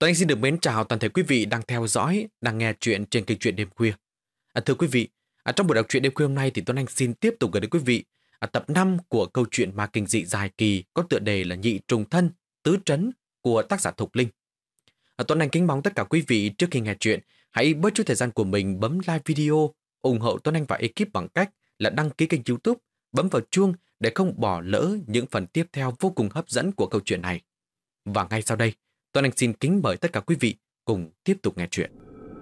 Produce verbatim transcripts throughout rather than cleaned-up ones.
Tuấn Anh xin được mến chào toàn thể quý vị đang theo dõi, đang nghe chuyện trên kênh Truyện Đêm Khuya. À, thưa quý vị, à, trong buổi đọc truyện đêm khuya hôm nay thì Tuấn Anh xin tiếp tục gửi đến quý vị à, tập năm của câu chuyện ma kinh dị dài kỳ có tựa đề là Nhị Trùng Thân, Tứ Trấn của tác giả Thục Linh. À, Tuấn Anh kính mong tất cả quý vị trước khi nghe chuyện hãy bớt chút thời gian của mình bấm like video, ủng hộ Tuấn Anh và ekip bằng cách là đăng ký kênh YouTube, bấm vào chuông để không bỏ lỡ những phần tiếp theo vô cùng hấp dẫn của câu chuyện này. Và ngay sau đây, Tuấn Anh xin kính mời tất cả quý vị cùng tiếp tục nghe chuyện.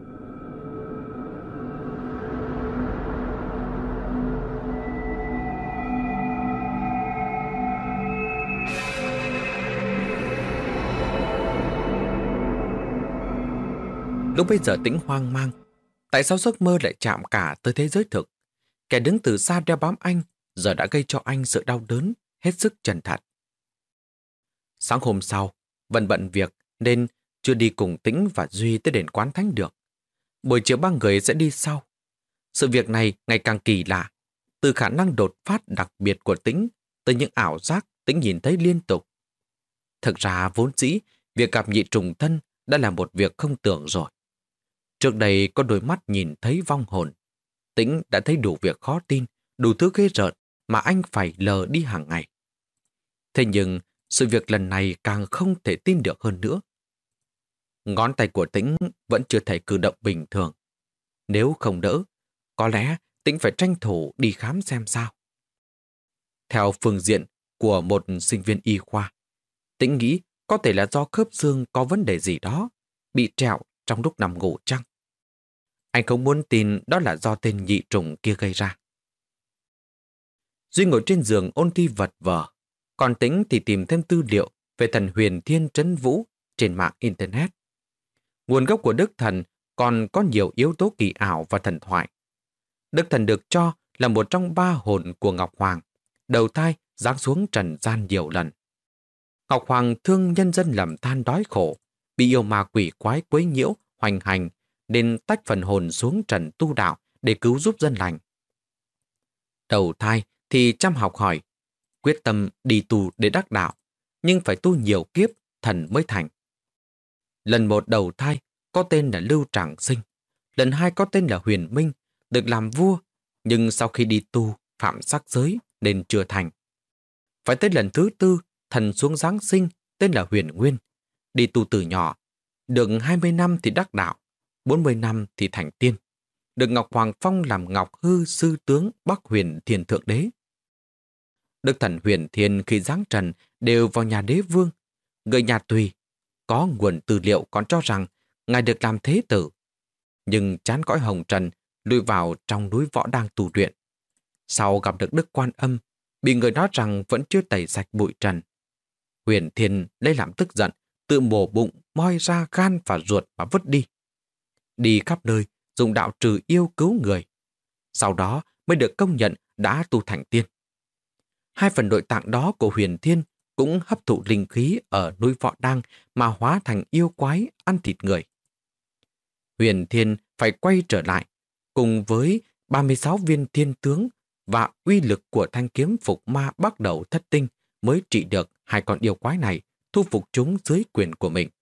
Lúc bây giờ Tĩnh hoang mang. Tại sao giấc mơ lại chạm cả tới thế giới thực? Kẻ đứng từ xa đeo bám anh giờ đã gây cho anh sự đau đớn hết sức chân thật. Sáng hôm sau, Vân bận việc nên chưa đi cùng Tĩnh và Duy tới đền Quán Thánh được. Buổi chiều ba người sẽ đi sau. Sự việc này ngày càng kỳ lạ, từ khả năng đột phát đặc biệt của Tĩnh tới những ảo giác Tĩnh nhìn thấy liên tục. Thực ra vốn dĩ, việc gặp nhị trùng thân đã là một việc không tưởng rồi. Trước đây có đôi mắt nhìn thấy vong hồn. Tĩnh đã thấy đủ việc khó tin, đủ thứ ghê rợn mà anh phải lờ đi hàng ngày. Thế nhưng, sự việc lần này càng không thể tin được hơn nữa. Ngón tay của Tĩnh vẫn chưa thể cử động bình thường. Nếu không đỡ, có lẽ Tĩnh phải tranh thủ đi khám xem sao. Theo phương diện của một sinh viên y khoa, Tĩnh nghĩ có thể là do khớp xương có vấn đề gì đó, bị trẹo trong lúc nằm ngủ chăng? Anh không muốn tin đó là do tên nhị trùng kia gây ra. Duy ngồi trên giường ôn thi vật vờ, còn Tĩnh thì tìm thêm tư liệu về thần Huyền Thiên Trấn Vũ trên mạng Internet. Nguồn gốc của Đức Thần còn có nhiều yếu tố kỳ ảo và thần thoại. Đức Thần được cho là một trong ba hồn của Ngọc Hoàng, đầu thai giáng xuống trần gian nhiều lần. Ngọc Hoàng thương nhân dân lầm than đói khổ, bị yêu ma quỷ quái quấy nhiễu, hoành hành, nên tách phần hồn xuống trần tu đạo để cứu giúp dân lành. Đầu thai thì chăm học hỏi, quyết tâm đi tu để đắc đạo, nhưng phải tu nhiều kiếp thần mới thành. Lần một đầu thai có tên là Lưu Tràng Sinh, lần hai có tên là Huyền Minh, được làm vua, nhưng sau khi đi tu phạm sắc giới nên chưa thành. Phải tới lần thứ tư, thần xuống giáng sinh tên là Huyền Nguyên, đi tu từ nhỏ, được hai mươi năm thì đắc đạo, bốn mươi năm thì thành tiên, được Ngọc Hoàng phong làm Ngọc Hư Sư Tướng Bắc Huyền Thiên Thượng Đế. Đức Thần Huyền Thiên khi giáng trần đều vào nhà đế vương, người nhà Tùy. Có nguồn tư liệu còn cho rằng ngài được làm thế tử, nhưng chán cõi hồng trần, lùi vào trong núi võ đang tu luyện. Sau gặp được Đức Quan Âm, bị người nói rằng vẫn chưa tẩy sạch bụi trần. Huyền Thiên lấy làm tức giận, tự mổ bụng, moi ra gan và ruột mà vứt đi. Đi khắp nơi, dùng đạo trừ yêu cứu người. Sau đó mới được công nhận đã tu thành tiên. Hai phần nội tạng đó của Huyền Thiên cũng hấp thụ linh khí ở núi Võ Đang mà hóa thành yêu quái ăn thịt người. Huyền Thiên phải quay trở lại, cùng với ba mươi sáu viên thiên tướng và uy lực của thanh kiếm phục ma bắt đầu thất tinh mới trị được hai con yêu quái này, thu phục chúng dưới quyền của mình.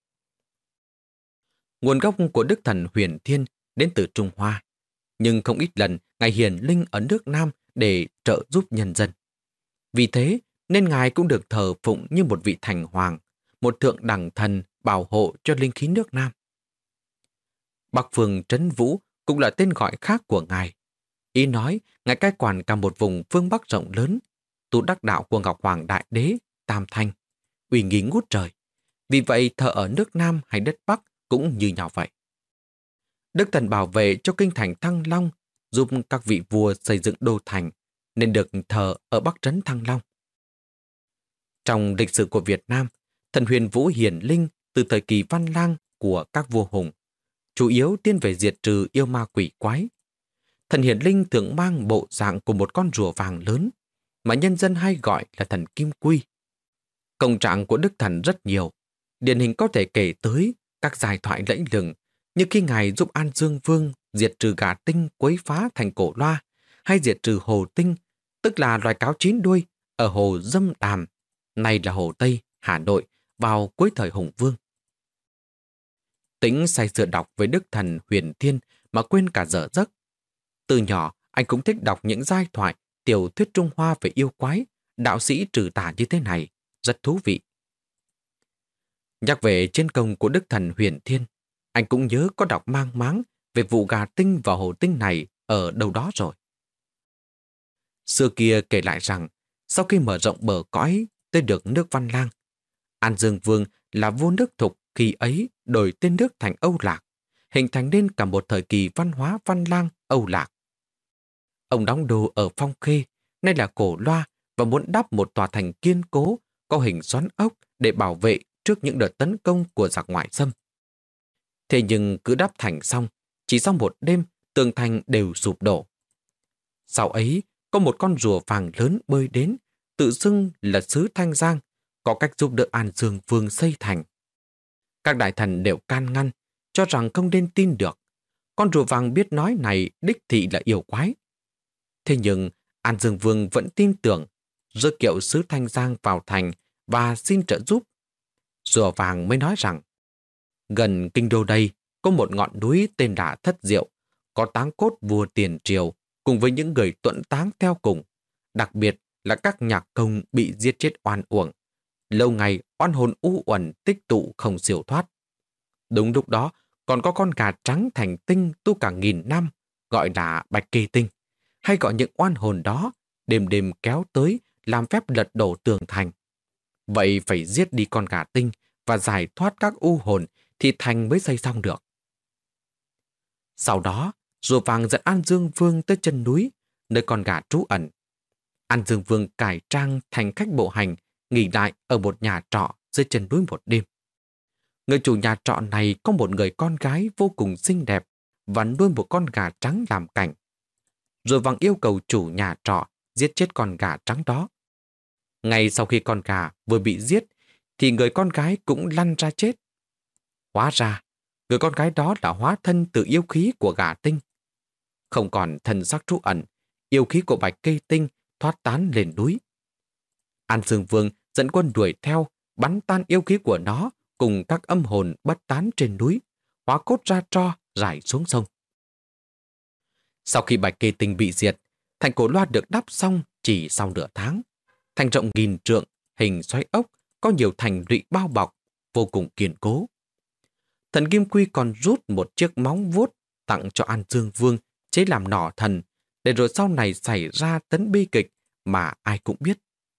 Nguồn gốc của Đức Thần Huyền Thiên đến từ Trung Hoa, nhưng không ít lần ngài hiển linh ở nước Nam để trợ giúp nhân dân. Vì thế nên ngài cũng được thờ phụng như một vị thành hoàng, một thượng đẳng thần bảo hộ cho linh khí nước Nam. Bắc Phương Trấn Vũ cũng là tên gọi khác của ngài. Ý nói, ngài cai quản cả một vùng phương Bắc rộng lớn, tu đắc đạo của Ngọc Hoàng Đại Đế, Tam Thanh, uy nghi ngút trời. Vì vậy thờ ở nước Nam hay đất Bắc cũng như nhau vậy. Đức Thần bảo vệ cho kinh thành Thăng Long, giúp các vị vua xây dựng đô thành, nên được thờ ở Bắc trấn Thăng Long. Trong lịch sử của Việt Nam, thần Huyền Vũ hiển linh từ thời kỳ Văn Lang của các vua hùng, chủ yếu tiên về diệt trừ yêu ma quỷ quái. Thần hiển linh thường mang bộ dạng của một con rùa vàng lớn, mà nhân dân hay gọi là thần Kim Quy. Công trạng của Đức Thần rất nhiều, điển hình có thể kể tới các giai thoại lẫy lừng, như khi ngài giúp An Dương Vương diệt trừ gà tinh quấy phá thành Cổ Loa, hay diệt trừ hồ tinh, tức là loài cáo chín đuôi, ở hồ Dâm Đàm, nay là hồ Tây, Hà Nội, vào cuối thời Hùng Vương. Tĩnh say sưa đọc với Đức Thần Huyền Thiên mà quên cả giờ giấc. Từ nhỏ, anh cũng thích đọc những giai thoại, tiểu thuyết Trung Hoa về yêu quái, đạo sĩ trừ tà như thế này. Rất thú vị. Nhắc về chiến công của Đức Thần Huyền Thiên, anh cũng nhớ có đọc mang máng về vụ gà tinh và hổ tinh này ở đâu đó rồi. Xưa kia kể lại rằng, sau khi mở rộng bờ cõi tới được nước Văn Lang, An Dương Vương là vua nước Thục khi ấy đổi tên nước thành Âu Lạc, hình thành nên cả một thời kỳ văn hóa Văn Lang Âu Lạc. Ông đóng đô ở Phong Khê, nay là Cổ Loa, và muốn đắp một tòa thành kiên cố có hình xoắn ốc để bảo vệ trước những đợt tấn công của giặc ngoại xâm. Thế nhưng cứ đắp thành xong, chỉ sau một đêm, tường thành đều sụp đổ. Sau ấy, có một con rùa vàng lớn bơi đến, tự xưng là sứ Thanh Giang, có cách giúp đỡ An Dương Vương xây thành. Các đại thần đều can ngăn, cho rằng không nên tin được. Con rùa vàng biết nói này đích thị là yêu quái. Thế nhưng An Dương Vương vẫn tin tưởng, rước kiệu sứ Thanh Giang vào thành và xin trợ giúp. Rùa vàng mới nói rằng, gần kinh đô đây có một ngọn núi tên là Thất Diệu, có táng cốt vua tiền triều cùng với những người tuẫn táng theo cùng, đặc biệt là các nhạc công bị giết chết oan uổng. Lâu ngày oan hồn u uẩn tích tụ không siêu thoát. Đúng lúc đó còn có con gà trắng thành tinh tu cả nghìn năm, gọi là Bạch Kỳ Tinh, hay gọi những oan hồn đó đêm đêm kéo tới làm phép lật đổ tường thành. Vậy phải giết đi con gà tinh và giải thoát các u hồn thì thành mới xây xong được. Sau đó, rùa vàng dẫn An Dương Vương tới chân núi, nơi con gà trú ẩn. An Dương Vương cải trang thành khách bộ hành, nghỉ lại ở một nhà trọ dưới chân núi một đêm. Người chủ nhà trọ này có một người con gái vô cùng xinh đẹp và nuôi một con gà trắng làm cảnh. Rùa vàng yêu cầu chủ nhà trọ giết chết con gà trắng đó. Ngay sau khi con gà vừa bị giết, thì người con gái cũng lăn ra chết. Hóa ra, người con gái đó là hóa thân từ yêu khí của gà tinh. Không còn thân xác trú ẩn, yêu khí của Bạch Kỳ Tinh thoát tán lên núi. An Dương Vương dẫn quân đuổi theo, bắn tan yêu khí của nó cùng các âm hồn bất tán trên núi, hóa cốt ra tro rải xuống sông. Sau khi Bạch Kỳ Tinh bị diệt, thành Cổ Loa được đắp xong chỉ sau nửa tháng. Thành rộng nghìn trượng, hình xoáy ốc, có nhiều thành lũy bao bọc, vô cùng kiên cố. Thần Kim Quy còn rút một chiếc móng vuốt tặng cho An Dương Vương chế làm nỏ thần, để rồi sau này xảy ra tấn bi kịch mà ai cũng biết.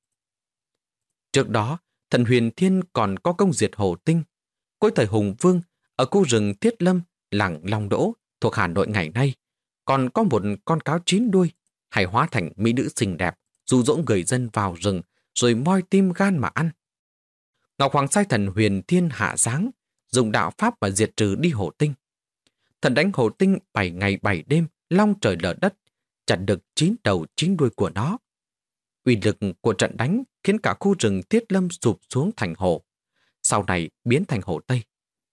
Trước đó, thần Huyền Thiên còn có công diệt Hổ Tinh. Cuối thời Hùng Vương, ở khu rừng Thiết Lâm, làng Long Đỗ, thuộc Hà Nội ngày nay, còn có một con cáo chín đuôi, hay hóa thành mỹ nữ xinh đẹp, dụ dỗ người dân vào rừng, rồi moi tim gan mà ăn. Ngọc Hoàng sai thần Huyền Thiên hạ giáng, dùng đạo pháp mà diệt trừ đi Hổ Tinh. Thần đánh Hổ Tinh bảy ngày bảy đêm, long trời lở đất, chặt được chín đầu chín đuôi của nó. Uy lực của trận đánh khiến cả khu rừng Thiết Lâm sụp xuống thành hổ, sau này biến thành Hổ Tây.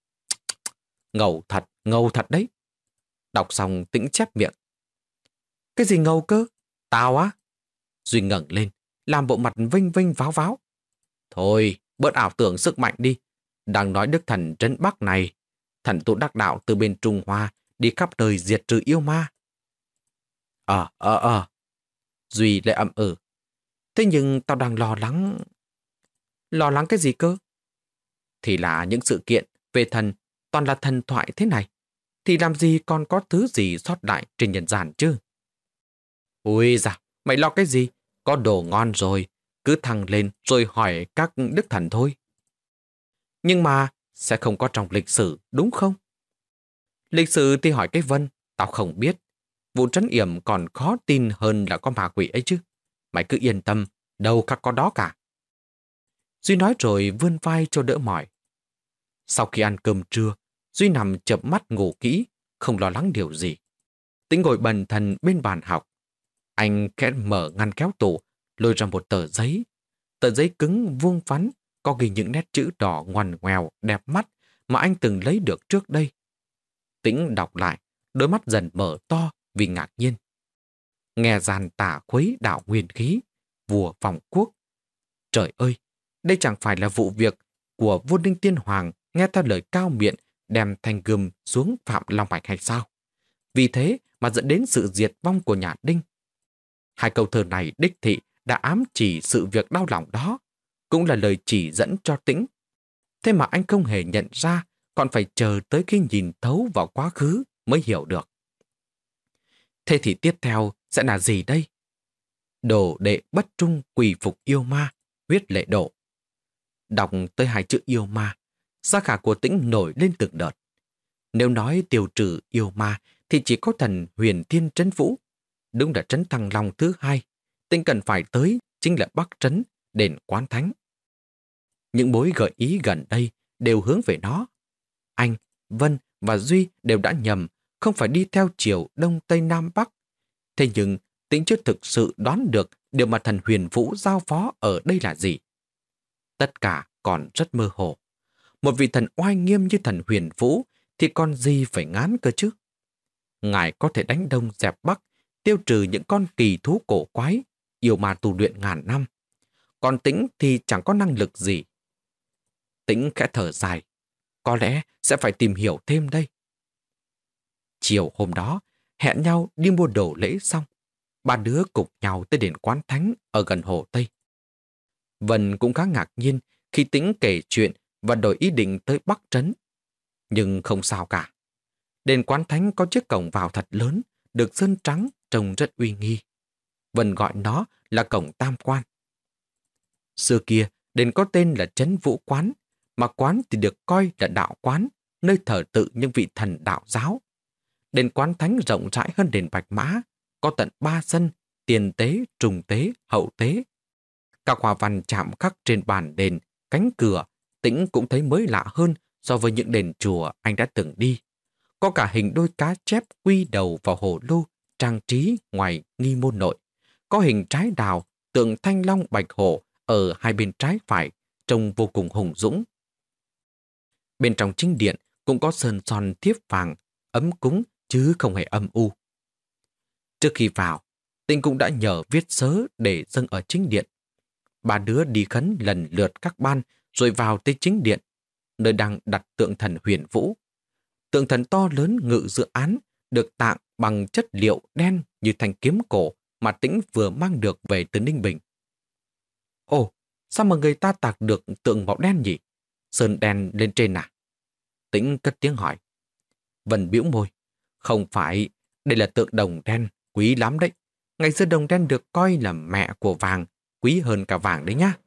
Ngầu thật, ngầu thật đấy. Đọc xong Tĩnh chép miệng. Cái gì ngầu cơ? Tao á? Duy ngẩng lên, làm bộ mặt vinh vinh váo váo. Thôi, bớt ảo tưởng sức mạnh đi. Đang nói đức thần trấn Bắc này, thần tụ đắc đạo từ bên Trung Hoa đi khắp nơi diệt trừ yêu ma. Ờ, ờ, ờ. Duy lại ậm ừ. Thế nhưng tao đang lo lắng. Lo lắng cái gì cơ? Thì là những sự kiện về thần toàn là thần thoại thế này, thì làm gì còn có thứ gì sót lại trên nhân gian chứ? Ui da, mày lo cái gì? Có đồ ngon rồi, cứ thăng lên rồi hỏi các đức thần thôi. Nhưng mà sẽ không có trong lịch sử, đúng không? Lịch sử thì hỏi cái Vân, tao không biết. Vụ trấn yểm còn khó tin hơn là có ma quỷ ấy chứ. Mày cứ yên tâm, đâu khắc có đó cả. Duy nói rồi vươn vai cho đỡ mỏi. Sau khi ăn cơm trưa, Duy nằm chợp mắt ngủ kỹ, không lo lắng điều gì. Tĩnh ngồi bần thần bên bàn học. Anh khẽ mở ngăn kéo tủ, lôi ra một tờ giấy. Tờ giấy cứng vuông vắn, có ghi những nét chữ đỏ ngoằn ngoèo, đẹp mắt mà anh từng lấy được trước đây. Tĩnh đọc lại, đôi mắt dần mở to vì ngạc nhiên. Nghe giàn tả khuấy đạo nguyên khí, vua phòng quốc. Trời ơi, đây chẳng phải là vụ việc của vua Đinh Tiên Hoàng nghe theo lời cao miệng đem thanh gươm xuống Phạm Long Mạch hay sao? Vì thế mà dẫn đến sự diệt vong của nhà Đinh. Hai câu thơ này đích thị đã ám chỉ sự việc đau lòng đó, cũng là lời chỉ dẫn cho Tĩnh. Thế mà anh không hề nhận ra, còn phải chờ tới khi nhìn thấu vào quá khứ mới hiểu được. Thế thì tiếp theo sẽ là gì đây? Đồ đệ bất trung quỳ phục yêu ma, huyết lệ độ. Đọc tới hai chữ yêu ma, da gà của Tĩnh nổi lên từng đợt. Nếu nói tiêu trừ yêu ma thì chỉ có thần Huyền Thiên Trấn Vũ. Đúng là trấn Thăng Long thứ hai, Tĩnh cần phải tới chính là Bắc Trấn, đền Quán Thánh. Những mối gợi ý gần đây đều hướng về nó. Anh, Vân và Duy đều đã nhầm, không phải đi theo chiều Đông Tây Nam Bắc. Thế nhưng Tĩnh chưa thực sự đoán được điều mà thần Huyền Vũ giao phó ở đây là gì. Tất cả còn rất mơ hồ. Một vị thần oai nghiêm như thần Huyền Vũ thì còn gì phải ngán cơ chứ? Ngài có thể đánh Đông dẹp Bắc, tiêu trừ những con kỳ thú cổ quái, yêu ma tu luyện ngàn năm. Còn Tĩnh thì chẳng có năng lực gì. Tĩnh khẽ thở dài. Có lẽ sẽ phải tìm hiểu thêm đây. Chiều hôm đó, hẹn nhau đi mua đồ lễ xong. Ba đứa cùng nhau tới đền Quán Thánh ở gần Hồ Tây. Vân cũng khá ngạc nhiên khi Tĩnh kể chuyện và đổi ý định tới Bắc Trấn. Nhưng không sao cả. Đền Quán Thánh có chiếc cổng vào thật lớn, được sơn trắng, trông rất uy nghi. Vân gọi nó là cổng Tam Quan. Xưa kia, đền có tên là Trấn Vũ Quán, mà quán thì được coi là đạo quán, nơi thờ tự những vị thần đạo giáo. Đền Quán Thánh rộng rãi hơn đền Bạch Mã, có tận ba sân, tiền tế, trùng tế, hậu tế. Các hoa văn chạm khắc trên bàn đền, cánh cửa, Tĩnh cũng thấy mới lạ hơn so với những đền chùa anh đã từng đi. Có cả hình đôi cá chép quy đầu vào hồ lô, trang trí ngoài nghi môn nội. Có hình trái đào, tượng thanh long bạch hổ ở hai bên trái phải, trông vô cùng hùng dũng. Bên trong chính điện cũng có sơn son thiếp vàng, ấm cúng chứ không hề âm u. Trước khi vào, Tĩnh cũng đã nhờ viết sớ để dâng ở chính điện. Ba đứa đi khấn lần lượt các ban rồi vào tới chính điện, nơi đang đặt tượng thần Huyền Vũ. Tượng thần to lớn ngự giữa án, được tạng bằng chất liệu đen như thanh kiếm cổ mà Tĩnh vừa mang được về từ Ninh Bình. Ồ, sao mà người ta tạc được tượng màu đen nhỉ? Sơn đen lên trên à? Tĩnh cất tiếng hỏi. Vân bĩu môi. Không phải, đây là tượng đồng đen, quý lắm đấy. Ngày xưa đồng đen được coi là mẹ của vàng, quý hơn cả vàng đấy nhá.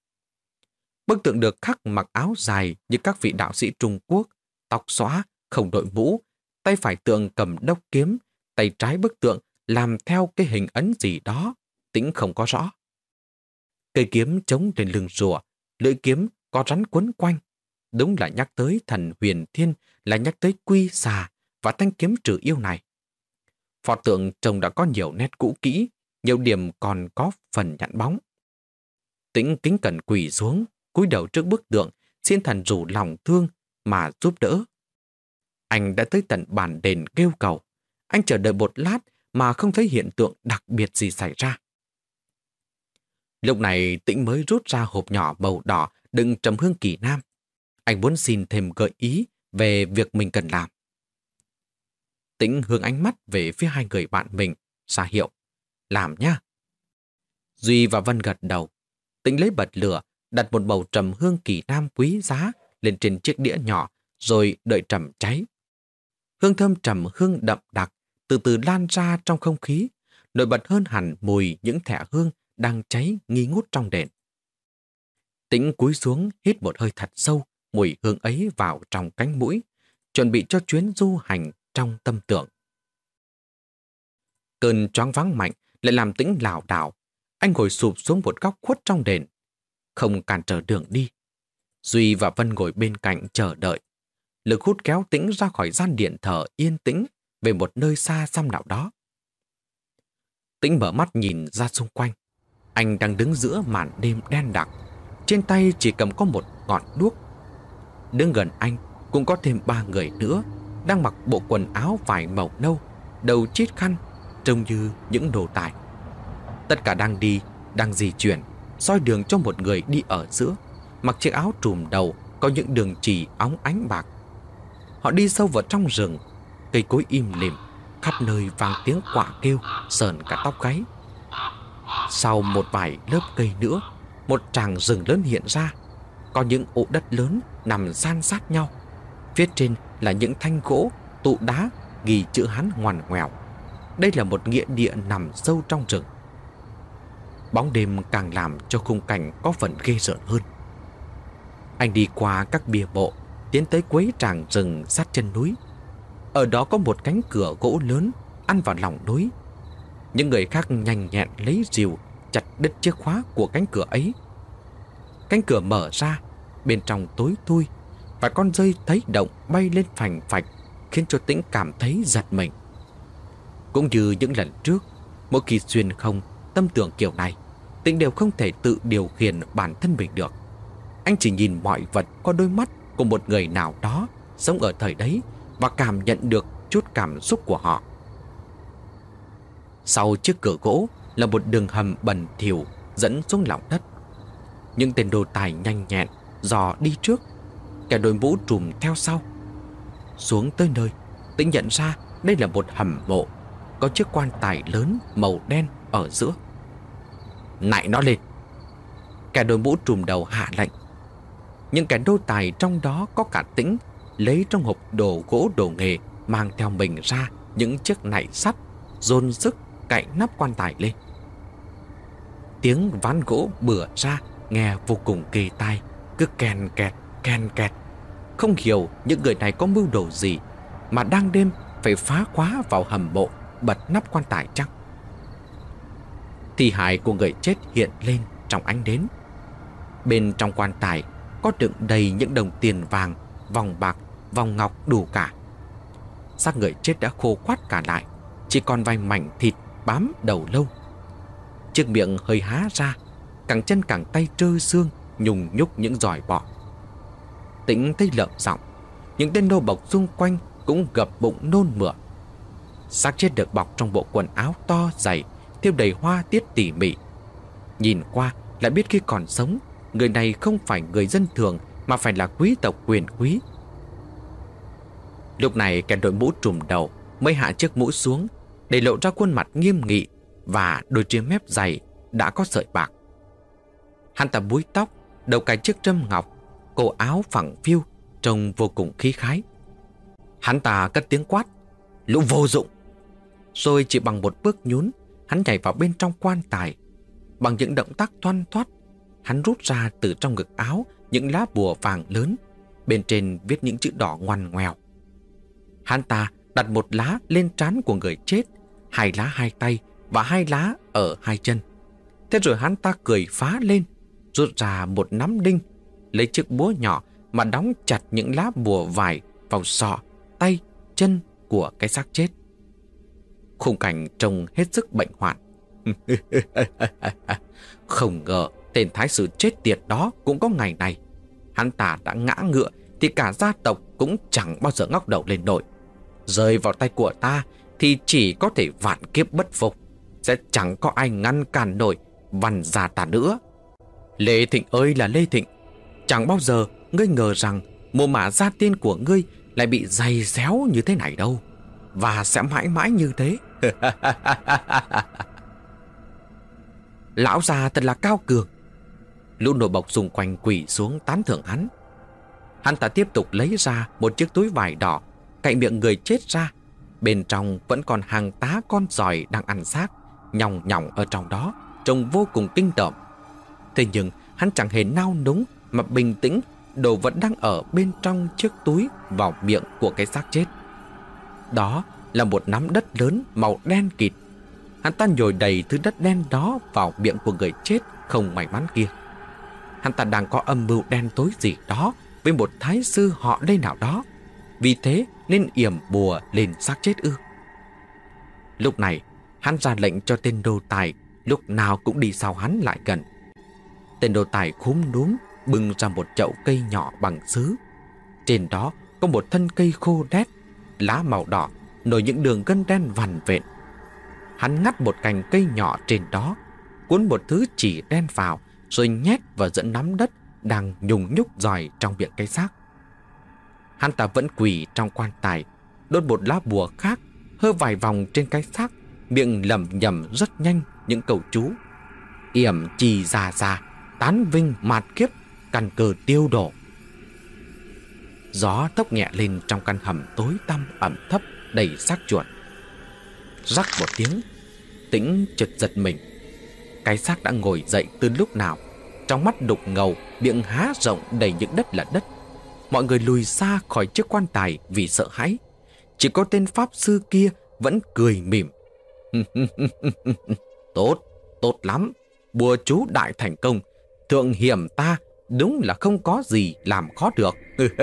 Bức tượng được khắc mặc áo dài như các vị đạo sĩ Trung Quốc, tóc xõa, không đội mũ, tay phải tượng cầm đốc kiếm, tay trái bức tượng làm theo cái hình ấn gì đó, Tĩnh không có rõ. Cây kiếm chống trên lưng rùa, lưỡi kiếm có rắn quấn quanh. Đúng là nhắc tới thần Huyền Thiên, là nhắc tới Quy Xà và thanh kiếm trừ yêu này. Pho tượng trông đã có nhiều nét cũ kỹ, nhiều điểm còn có phần nhẵn bóng. Tĩnh kính cẩn quỳ xuống, cúi đầu trước bức tượng, xin thần rủ lòng thương mà giúp đỡ. Anh đã tới tận bàn đền kêu cầu. Anh chờ đợi một lát mà không thấy hiện tượng đặc biệt gì xảy ra. Lúc này Tĩnh mới rút ra hộp nhỏ màu đỏ đựng trầm hương kỳ nam. Anh muốn xin thêm gợi ý về việc mình cần làm. Tĩnh hướng ánh mắt về phía hai người bạn mình, ra hiệu. Làm nhá. Duy và Vân gật đầu. Tĩnh lấy bật lửa, đặt một bầu trầm hương kỳ nam quý giá lên trên chiếc đĩa nhỏ, rồi đợi trầm cháy. Hương thơm trầm hương đậm đặc, từ từ lan ra trong không khí, nổi bật hơn hẳn mùi những thẻ hương đang cháy nghi ngút trong đền. Tĩnh cúi xuống hít một hơi thật sâu, mùi hương ấy vào trong cánh mũi, chuẩn bị cho chuyến du hành trong tâm tưởng. Cơn choáng váng mạnh lại làm Tĩnh lảo đảo. Anh ngồi sụp xuống một góc khuất trong đền, không cản trở đường đi. Duy và Vân ngồi bên cạnh chờ đợi. Lực hút kéo Tĩnh ra khỏi gian điện thờ yên tĩnh về một nơi xa xăm nào đó. Tĩnh mở mắt nhìn ra xung quanh. Anh đang đứng giữa màn đêm đen đặc. Trên tay chỉ cầm có một ngọn đuốc. Đứng gần anh cũng có thêm ba người nữa, đang mặc bộ quần áo vải màu nâu, đầu chít khăn, trông như những đồ tài. Tất cả đang đi, đang di chuyển, soi đường cho một người đi ở giữa, mặc chiếc áo trùm đầu có những đường chỉ óng ánh bạc. họ đi sâu vào trong rừng. Cây cối im lìm, khắp nơi vang tiếng quạ kêu, sờn cả tóc gáy. Sau một vài lớp cây nữa, một tràng rừng lớn hiện ra. Có những ụ đất lớn nằm san sát nhau. Phía trên là những thanh gỗ, tụ đá ghi chữ Hán ngoằn ngoèo. Đây là một nghĩa địa nằm sâu trong rừng. Bóng đêm càng làm cho khung cảnh có phần ghê rợn hơn. Anh đi qua các bia mộ, tiến tới cuối tràng rừng sát chân núi. Ở đó có một cánh cửa gỗ lớn ăn vào lòng núi. Những người khác nhanh nhẹn lấy rìu chặt đứt chiếc khóa của cánh cửa ấy. Cánh cửa mở ra, bên trong tối thui, và con dơi thấy động bay lên phành phạch, khiến cho Tĩnh cảm thấy giật mình. Cũng như những lần trước, mỗi khi xuyên không tâm tưởng kiểu này, Tĩnh đều không thể tự điều khiển bản thân mình được. Anh chỉ nhìn mọi vật qua đôi mắt của một người nào đó sống ở thời đấy và cảm nhận được chút cảm xúc của họ. Sau chiếc cửa gỗ là một đường hầm bẩn thỉu dẫn xuống lòng đất. Những tên đồ tài nhanh nhẹn dò đi trước, kẻ đội mũ trùm theo sau. Xuống tới nơi, Tĩnh nhận ra đây là một hầm mộ, có chiếc quan tài lớn màu đen ở giữa. Nại nó lên! Kẻ đội mũ trùm đầu hạ lệnh. Những kẻ đô tài trong đó có cả Tĩnh lấy trong hộp đồ gỗ đồ nghề mang theo mình ra những chiếc nại sắt, dồn sức cạy nắp quan tài lên. Tiếng ván gỗ bừa ra nghe vô cùng ghê tai, cứ kèn kẹt kèn kẹt. Không hiểu những người này có mưu đồ gì mà đang đêm phải phá khóa vào hầm mộ, bật nắp quan tài chăng? Thi hài của người chết hiện lên trong ánh nến. Bên trong quan tài có đựng đầy những đồng tiền vàng, vòng bạc, vòng ngọc đủ cả. Xác người chết đã khô quắt cả lại, chỉ còn vài mảnh thịt bám đầu lâu. Chiếc miệng hơi há ra, cẳng chân cẳng tay trơ xương, nhùng nhúc những giòi bọ. Tĩnh thấy lợm giọng, những tên nô bộc xung quanh cũng gập bụng nôn mửa. Xác chết được bọc trong bộ quần áo to dày, thêu đầy hoa tiết tỉ mỉ. Nhìn qua lại biết khi còn sống, người này không phải người dân thường mà phải là quý tộc quyền quý. Lúc này kẻ đội mũ trùm đầu mới hạ chiếc mũ xuống, để lộ ra khuôn mặt nghiêm nghị và đôi ria mép dày đã có sợi bạc. Hắn ta búi tóc, đầu cài chiếc trâm ngọc, cổ áo phẳng phiu, trông vô cùng khí khái. Hắn ta cất tiếng quát: "Lũ vô dụng!" Rồi chỉ bằng một bước nhún, hắn nhảy vào bên trong quan tài. Bằng những động tác thoăn thoắt, hắn rút ra từ trong ngực áo những lá bùa vàng lớn, bên trên viết những chữ đỏ ngoằn ngoèo. Hắn ta đặt một lá lên trán của người chết, hai lá hai tay và hai lá ở hai chân. Thế rồi hắn ta cười phá lên, rút ra một nắm đinh, lấy chiếc búa nhỏ mà đóng chặt những lá bùa vải vào sọ, tay, chân của cái xác chết. Khung cảnh trông hết sức bệnh hoạn. Không ngờ tên thái sử chết tiệt đó cũng có ngày này. Hắn ta đã ngã ngựa thì cả gia tộc cũng chẳng bao giờ ngóc đầu lên nổi. Rơi vào tay của ta thì chỉ có thể vạn kiếp bất phục, sẽ chẳng có ai ngăn cản nổi văn gia ta nữa. Lê Thịnh ơi là Lê Thịnh, chẳng bao giờ ngươi ngờ rằng mồ mả gia tiên của ngươi lại bị dày xéo như thế này đâu, và sẽ mãi mãi như thế. Lão già thật là cao cường. Lũ nô bộc xung quanh quỳ xuống tán thưởng hắn. Hắn ta tiếp tục lấy ra một chiếc túi vải đỏ, cạy miệng người chết ra. Bên trong vẫn còn hàng tá con giòi đang ăn xác, nhòng nhòng ở trong đó, trông vô cùng kinh tởm. Thế nhưng hắn chẳng hề nao núng mà bình tĩnh đồ vật đang ở bên trong chiếc túi vào miệng của cái xác chết. Đó là một nắm đất lớn màu đen kịt. Hắn ta nhồi đầy thứ đất đen đó vào miệng của người chết không may mắn kia. Hắn ta đang có âm mưu đen tối gì đó với một thái sư họ Lê nào đó, vì thế nên yểm bùa lên xác chết ư? Lúc này hắn ra lệnh cho tên đô tài lúc nào cũng đi sau hắn lại gần. Tên đô tài khúm núm bưng ra một chậu cây nhỏ bằng sứ. Trên đó có một thân cây khô đét, lá màu đỏ, nổi những đường gân đen vằn vện. Hắn ngắt một cành cây nhỏ trên đó, cuốn một thứ chỉ đen vào, rồi nhét vào giữa nắm đất đang nhùng nhúc giòi trong miệng cái xác. Hắn ta vẫn quỳ trong quan tài, đốt một lá bùa khác, hơ vài vòng trên cái xác, miệng lẩm nhẩm rất nhanh những câu chú: yểm trì già già, tán vinh mạt kiếp, căn cơ tiêu đổ. Gió thốc nhẹ lên trong căn hầm tối tăm ẩm thấp đầy xác chuột. Rắc một tiếng, Tĩnh chợt giật mình. Cái xác đã ngồi dậy từ lúc nào, trong mắt đục ngầu, miệng há rộng đầy những đất là đất. Mọi người lùi xa khỏi chiếc quan tài vì sợ hãi. Chỉ có tên pháp sư kia vẫn cười mỉm. Tốt, tốt lắm. Bùa chú đại thành công. Thượng hiểm ta đúng là không có gì làm khó được.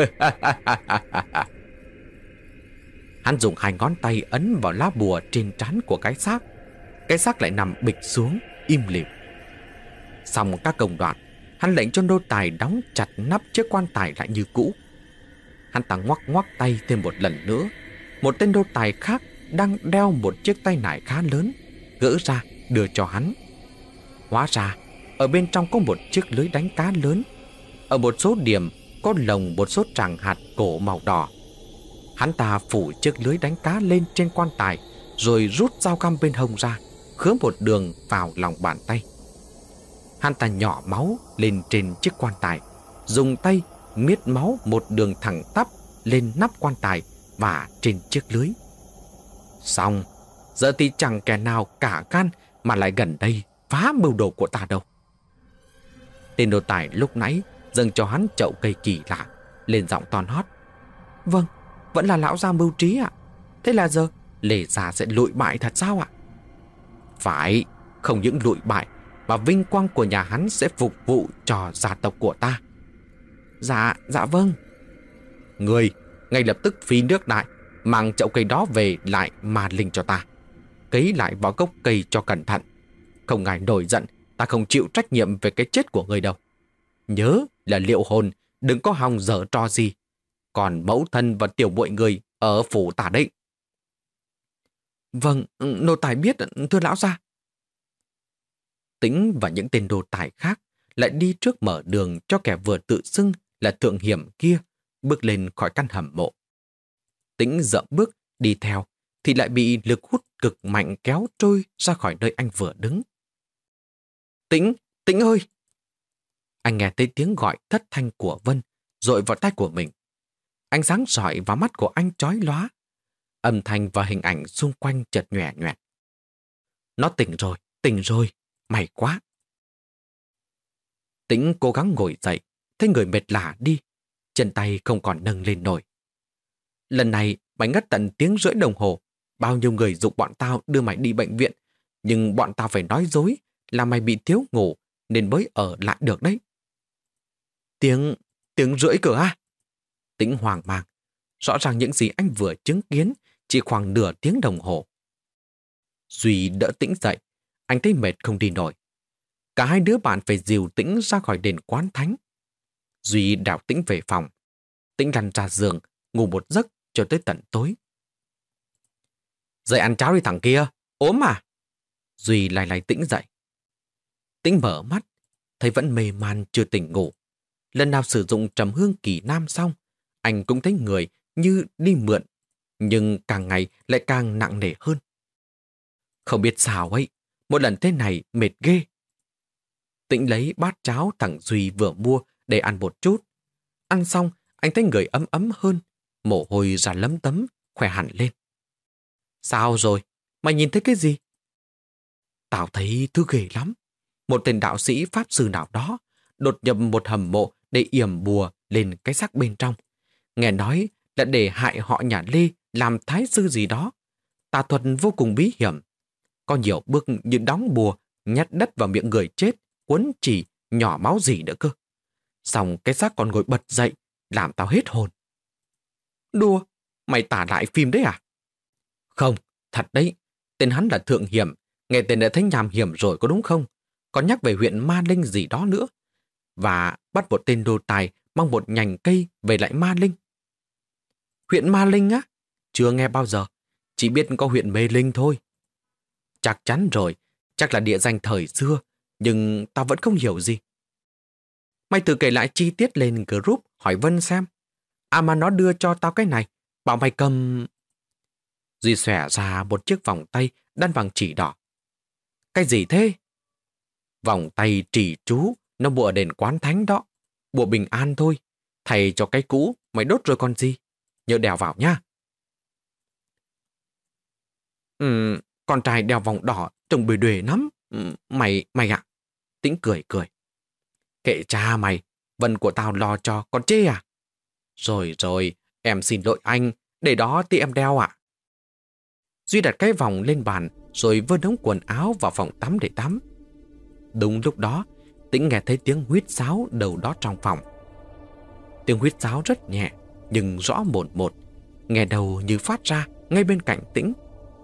Hắn dùng hai ngón tay ấn vào lá bùa trên trán của cái xác. Cái xác lại nằm bịch xuống, im lìm. Xong các công đoạn, hắn lệnh cho nô tài đóng chặt nắp chiếc quan tài lại như cũ. Hắn ta ngoắc ngoắc tay thêm một lần nữa. Một tên nô tài khác đang đeo một chiếc tay nải khá lớn, gỡ ra đưa cho hắn. Hóa ra ở bên trong có một chiếc lưới đánh cá lớn. Ở một số điểm có lồng một số tràng hạt cổ màu đỏ. Hắn ta phủ chiếc lưới đánh cá lên trên quan tài, rồi rút dao găm bên hông ra, khứa một đường vào lòng bàn tay. Hắn ta nhỏ máu lên trên chiếc quan tài, dùng tay miết máu một đường thẳng tắp lên nắp quan tài và trên chiếc lưới. Xong, giờ thì chẳng kẻ nào cả gan mà lại gần đây phá mưu đồ của ta đâu. Tên nô tài lúc nãy dâng cho hắn chậu cây kỳ lạ, lên giọng ton hót: Vâng, vẫn là lão gia mưu trí ạ. Thế là giờ Lê gia sẽ lụi bại thật sao ạ? Phải, không những lụi bại mà vinh quang của nhà hắn sẽ phục vụ cho gia tộc của ta. Dạ, dạ vâng. Người ngay lập tức phi nước đại, mang chậu cây đó về lại ma linh cho ta, cấy lại vào gốc cây cho cẩn thận. Không ngại nổi giận, ta không chịu trách nhiệm về cái chết của người đâu. Nhớ là liệu hồn, đừng có hòng dở trò gì. Còn mẫu thân và tiểu muội người ở phủ ta đấy. Vâng, nô tài biết, thưa lão gia. Tĩnh và những tên đồ tài khác lại đi trước mở đường cho kẻ vừa tự xưng là thượng hiểm kia bước lên khỏi căn hầm mộ. Tĩnh dậm bước đi theo thì lại bị lực hút cực mạnh kéo trôi ra khỏi nơi anh vừa đứng. Tĩnh, Tĩnh ơi! Anh nghe thấy tiếng gọi thất thanh của Vân dội vào tai của mình. Ánh sáng rọi vào mắt của anh chói lóa. Âm thanh và hình ảnh xung quanh chợt nhòe nhòe. Nó tỉnh rồi, tỉnh rồi, may quá. Tĩnh cố gắng ngồi dậy, thấy người mệt lả đi, chân tay không còn nâng lên nổi. Lần này mày ngất tận tiếng rưỡi đồng hồ. Bao nhiêu người giục bọn tao đưa mày đi bệnh viện, nhưng bọn tao phải nói dối là mày bị thiếu ngủ nên mới ở lại được đấy. Tiếng, tiếng rưỡi cửa à? Tĩnh hoang mang. Rõ ràng những gì anh vừa chứng kiến chỉ khoảng nửa tiếng đồng hồ. Duy đỡ Tĩnh dậy, anh thấy mệt không đi nổi. Cả hai đứa bạn phải dìu Tĩnh ra khỏi đền quán thánh. Duy đảo Tĩnh về phòng. Tĩnh lăn ra giường, ngủ một giấc cho tới tận tối. Dậy ăn cháo đi thằng kia, ốm à? Duy lay lay Tĩnh dậy. Tĩnh mở mắt, thấy vẫn mê man chưa tỉnh ngủ. Lần nào sử dụng trầm hương kỳ nam xong, anh cũng thấy người như đi mượn, nhưng càng ngày lại càng nặng nề hơn. Không biết sao ấy, một lần thế này mệt ghê. Tĩnh lấy bát cháo thằng Duy vừa mua để ăn một chút. Ăn xong, anh thấy người ấm ấm hơn, mồ hôi ra lấm tấm, khỏe hẳn lên. Sao rồi? Mày nhìn thấy cái gì? Tao thấy thứ ghê lắm. Một tên đạo sĩ pháp sư nào đó đột nhập một hầm mộ để yểm bùa lên cái xác bên trong. Nghe nói là để hại họ nhà Lê làm thái sư gì đó. Tà thuật vô cùng bí hiểm. Có nhiều bước như đóng bùa, nhét đất vào miệng người chết, quấn chỉ, nhỏ máu gì nữa cơ. Xong cái xác còn ngồi bật dậy, làm tao hết hồn. Đùa, mày tả lại phim đấy à? Không, thật đấy. Tên hắn là Thượng Hiểm. Nghe tên đã thấy nhàm hiểm rồi có đúng không? Còn nhắc về huyện Ma Linh gì đó nữa. Và bắt một tên đồ tài mang một nhành cây về lại Ma Linh. Huyện Ma Linh á? Chưa nghe bao giờ. Chỉ biết có huyện Mê Linh thôi. Chắc chắn rồi. Chắc là địa danh thời xưa. Nhưng tao vẫn không hiểu gì. Mày thử kể lại chi tiết lên group hỏi Vân xem. À mà nó đưa cho tao cái này, bảo mày cầm... Duy xòe ra một chiếc vòng tay đan bằng chỉ đỏ. Cái gì thế? Vòng tay chỉ chú, nó mua ở đền Quán Thánh đó. Bùa bình an thôi. Thầy cho cái cũ, mày đốt rồi còn gì. Nhớ đeo vào nha. Ừ, con trai đeo vòng đỏ trông bề đuề lắm. Ừ, mày, mày ạ. Tĩnh cười cười. Kệ cha mày, vân của tao lo cho, con chê à? Rồi rồi, em xin lỗi anh, để đó tí em đeo ạ. Duy đặt cái vòng lên bàn, rồi vơ đống quần áo vào phòng tắm để tắm. Đúng lúc đó, Tĩnh nghe thấy tiếng huýt sáo đâu đó trong phòng. Tiếng huýt sáo rất nhẹ, nhưng rõ mồn một, nghe đầu như phát ra ngay bên cạnh Tĩnh.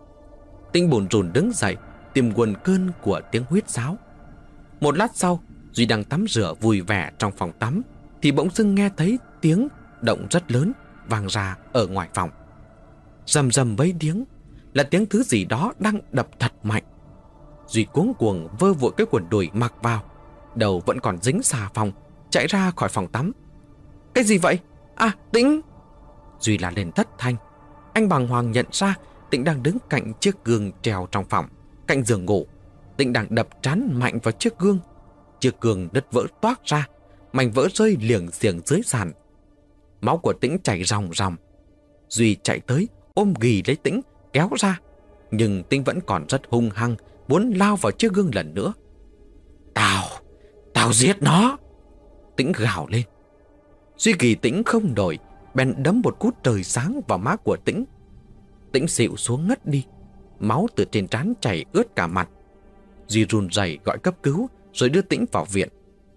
Tĩnh bồn rùn đứng dậy, tìm nguồn cơn của tiếng huýt sáo. Một lát sau, Duy đang tắm rửa vui vẻ trong phòng tắm, thì bỗng dưng nghe thấy tiếng động rất lớn vang ra ở ngoài phòng. Rầm rầm mấy tiếng, là tiếng thứ gì đó đang đập thật mạnh. Duy cuống cuồng vơ vội cái quần đùi mặc vào, đầu vẫn còn dính xà phòng, chạy ra khỏi phòng tắm. Cái gì vậy? À, Tĩnh! Duy la lên thất thanh. Anh bàng hoàng nhận ra Tĩnh đang đứng cạnh chiếc gương treo trong phòng, cạnh giường ngủ. Tĩnh đang đập trán mạnh vào chiếc gương. Chiếc gương đứt vỡ toác ra, mảnh vỡ rơi liềng xiềng dưới sàn. Máu của Tĩnh chảy ròng ròng. Duy chạy tới, ôm ghì lấy Tĩnh, kéo ra. Nhưng Tĩnh vẫn còn rất hung hăng, muốn lao vào chiếc gương lần nữa. Tao, tao giết nó! Tĩnh gào lên. Duy kỳ Tĩnh không nổi, bèn đấm một cú trời sáng vào má của Tĩnh. Tĩnh xịu xuống ngất đi, máu từ trên trán chảy ướt cả mặt. Duy run rẩy gọi cấp cứu, rồi đưa Tĩnh vào viện.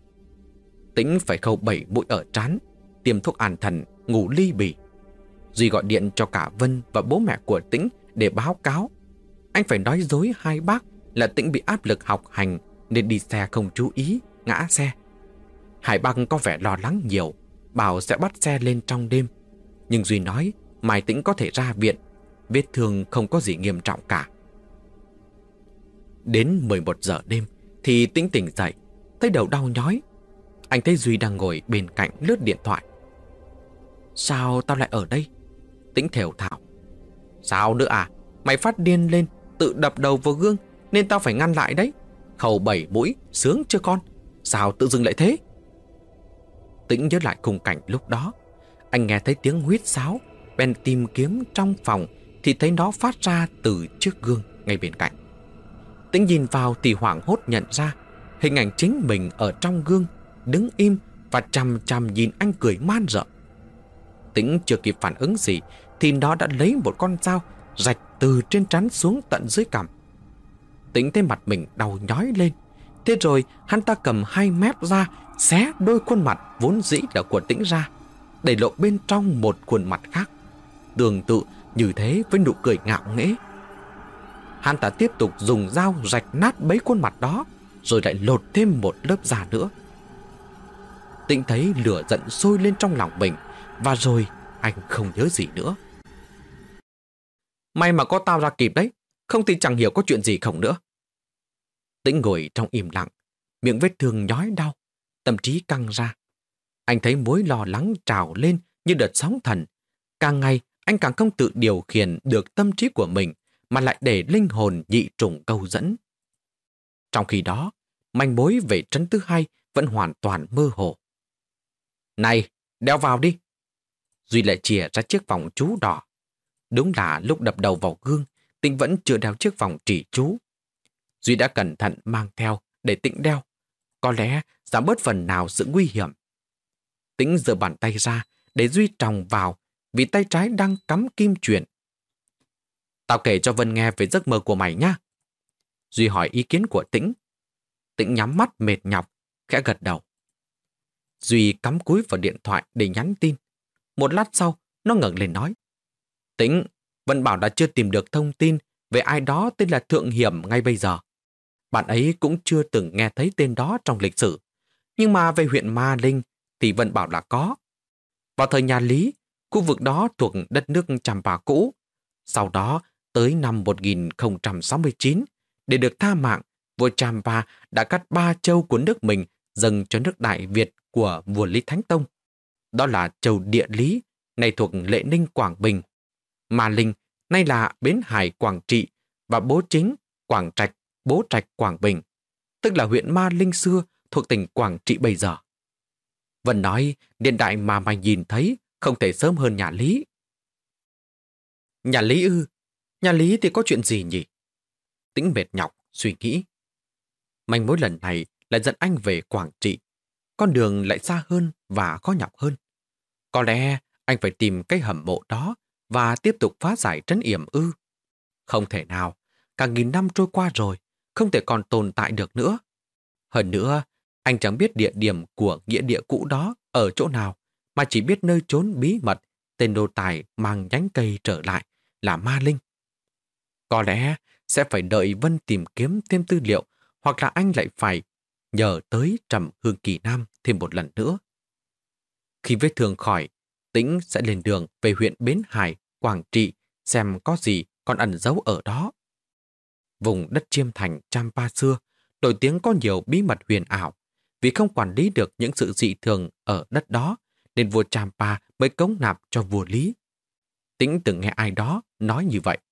Tĩnh phải khâu bảy mũi ở trán, tiêm thuốc an thần, ngủ ly bì. Duy gọi điện cho cả Vân và bố mẹ của Tĩnh để báo cáo. Anh phải nói dối hai bác là Tĩnh bị áp lực học hành nên đi xe không chú ý, ngã xe. Hai bác có vẻ lo lắng nhiều, bảo sẽ bắt xe lên trong đêm. Nhưng Duy nói mai Tĩnh có thể ra viện, vết thương không có gì nghiêm trọng cả. Đến mười một giờ đêm thì Tĩnh tỉnh dậy, thấy đầu đau nhói. Anh thấy Duy đang ngồi bên cạnh lướt điện thoại. Sao tao lại ở đây? Tĩnh thều thào. Sao nữa à? Mày phát điên lên, tự đập đầu vào gương, nên tao phải ngăn lại đấy. Khẩu bảy mũi, sướng chưa con? Sao tự dưng lại thế? Tĩnh nhớ lại khung cảnh lúc đó. Anh nghe thấy tiếng huýt sáo, bèn tìm kiếm trong phòng thì thấy nó phát ra từ chiếc gương ngay bên cạnh. Tĩnh nhìn vào thì hoảng hốt nhận ra hình ảnh chính mình ở trong gương, đứng im và chằm chằm nhìn anh cười man rợ. Tĩnh chưa kịp phản ứng gì thì nó đã lấy một con dao rạch từ trên trán xuống tận dưới cằm. Tĩnh thấy mặt mình đau nhói lên. Thế rồi hắn ta cầm hai mép ra, xé đôi khuôn mặt vốn dĩ là của Tĩnh ra, để lộ bên trong một khuôn mặt khác, tương tự như thế với nụ cười ngạo nghễ. Hắn ta tiếp tục dùng dao rạch nát bấy khuôn mặt đó, rồi lại lột thêm một lớp da nữa. Tĩnh thấy lửa giận sôi lên trong lòng mình, và rồi anh không nhớ gì nữa. May mà có tao ra kịp đấy, không thì chẳng hiểu có chuyện gì không nữa. Tĩnh ngồi trong im lặng, miệng vết thương nhói đau, tâm trí căng ra. Anh thấy mối lo lắng trào lên như đợt sóng thần. Càng ngày anh càng không tự điều khiển được tâm trí của mình, mà lại để linh hồn nhị trùng câu dẫn. Trong khi đó, manh mối về trấn thứ hai vẫn hoàn toàn mơ hồ. Này, đeo vào đi. Duy lại chìa ra chiếc vòng chú đỏ. Đúng là lúc đập đầu vào gương, Tĩnh vẫn chưa đeo chiếc vòng chỉ chú. Duy đã cẩn thận mang theo để Tĩnh đeo, có lẽ giảm bớt phần nào sự nguy hiểm. Tĩnh giơ bàn tay ra để Duy tròng vào, vì tay trái đang cắm kim chuyền. Tao kể cho Vân nghe về giấc mơ của mày nhá. Duy hỏi ý kiến của Tĩnh. Tĩnh nhắm mắt mệt nhọc, khẽ gật đầu. Duy cắm cúi vào điện thoại để nhắn tin. Một lát sau, nó ngẩng lên nói. Tĩnh, Vân bảo đã chưa tìm được thông tin về ai đó tên là Thượng Hiểm ngay bây giờ. Bạn ấy cũng chưa từng nghe thấy tên đó trong lịch sử. Nhưng mà về huyện Ma Linh thì Vân bảo là có. Vào thời nhà Lý, khu vực đó thuộc đất nước Champa cũ. Sau đó, tới năm một nghìn không trăm sáu mươi chín, để được tha mạng, vua Champa đã cắt ba châu của nước mình dâng cho nước Đại Việt của vua Lý Thánh Tông. Đó là châu Địa Lý, nay thuộc Lệ Ninh Quảng Bình. Ma Linh nay là Bến Hải Quảng Trị và Bố Chính Quảng Trạch, Bố Trạch Quảng Bình, tức là huyện Ma Linh xưa thuộc tỉnh Quảng Trị bây giờ. Vân nói niên đại mà mày nhìn thấy không thể sớm hơn nhà Lý. Nhà Lý ư? Nhà Lý thì có chuyện gì nhỉ? Tĩnh mệt nhọc, suy nghĩ. Manh mối lần này lại dẫn anh về Quảng Trị. Con đường lại xa hơn và khó nhọc hơn. Có lẽ anh phải tìm cái hầm mộ đó và tiếp tục phá giải trấn yểm ư. Không thể nào, cả nghìn năm trôi qua rồi, không thể còn tồn tại được nữa. Hơn nữa, anh chẳng biết địa điểm của nghĩa địa cũ đó ở chỗ nào, mà chỉ biết nơi trốn bí mật tên nô tài mang nhánh cây trở lại là Ma Linh. Có lẽ sẽ phải đợi Vân tìm kiếm thêm tư liệu, hoặc là anh lại phải nhờ tới Trầm Hương Kỳ Nam thêm một lần nữa. Khi vết thương khỏi, Tĩnh sẽ lên đường về huyện Bến Hải, Quảng Trị xem có gì còn ẩn giấu ở đó. Vùng đất Chiêm Thành Champa xưa nổi tiếng có nhiều bí mật huyền ảo. Vì không quản lý được những sự dị thường ở đất đó, nên vua Champa mới cống nạp cho vua Lý. Tĩnh từng nghe ai đó nói như vậy.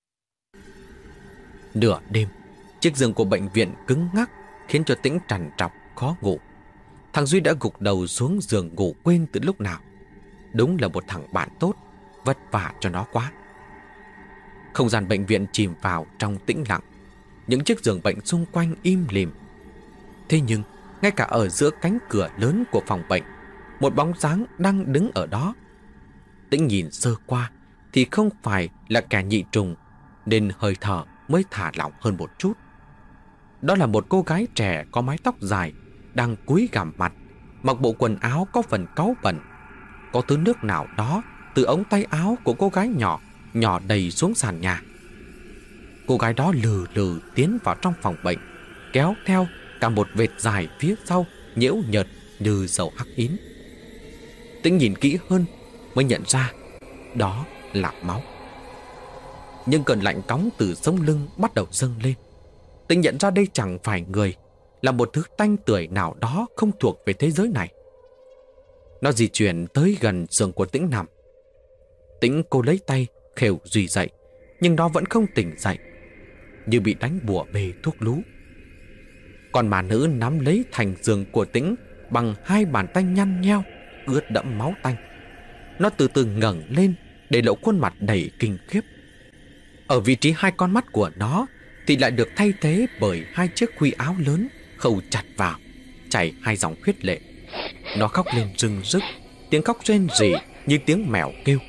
Nửa đêm, chiếc giường của bệnh viện cứng ngắc khiến cho Tĩnh trằn trọc khó ngủ. Thằng Duy đã gục đầu xuống giường ngủ quên từ lúc nào. Đúng là một thằng bạn tốt, vất vả cho nó quá. Không gian bệnh viện chìm vào trong tĩnh lặng. Những chiếc giường bệnh xung quanh im lìm. Thế nhưng, ngay cả ở giữa cánh cửa lớn của phòng bệnh, một bóng dáng đang đứng ở đó. Tĩnh nhìn sơ qua thì không phải là kẻ nhị trùng, nên hơi thở mới thả lỏng hơn một chút. Đó là một cô gái trẻ có mái tóc dài, đang cúi gằm mặt, mặc bộ quần áo có phần cáu bẩn. Có thứ nước nào đó từ ống tay áo của cô gái nhỏ nhỏ đầy xuống sàn nhà. Cô gái đó lừ lừ tiến vào trong phòng bệnh, kéo theo cả một vệt dài phía sau nhiễu nhợt như dầu hắc ín. Tĩnh nhìn kỹ hơn mới nhận ra đó là máu. Nhưng cơn lạnh cóng từ sống lưng bắt đầu dâng lên. Tĩnh nhận ra đây chẳng phải người, là một thứ tanh tưởi nào đó không thuộc về thế giới này. Nó di chuyển tới gần giường của Tĩnh nằm. Tĩnh cô lấy tay khều Duy dậy, nhưng nó vẫn không tỉnh dậy, như bị đánh bùa bê thuốc lú. Còn mà nữ nắm lấy thành giường của Tĩnh bằng hai bàn tay nhăn nheo, ướt đẫm máu tanh. Nó từ từ ngẩng lên để lộ khuôn mặt đầy kinh khiếp. Ở vị trí hai con mắt của nó thì lại được thay thế bởi hai chiếc khuy áo lớn khâu chặt vào, chảy hai dòng huyết lệ. Nó khóc lên rưng rức, tiếng khóc rên rỉ như tiếng mèo kêu.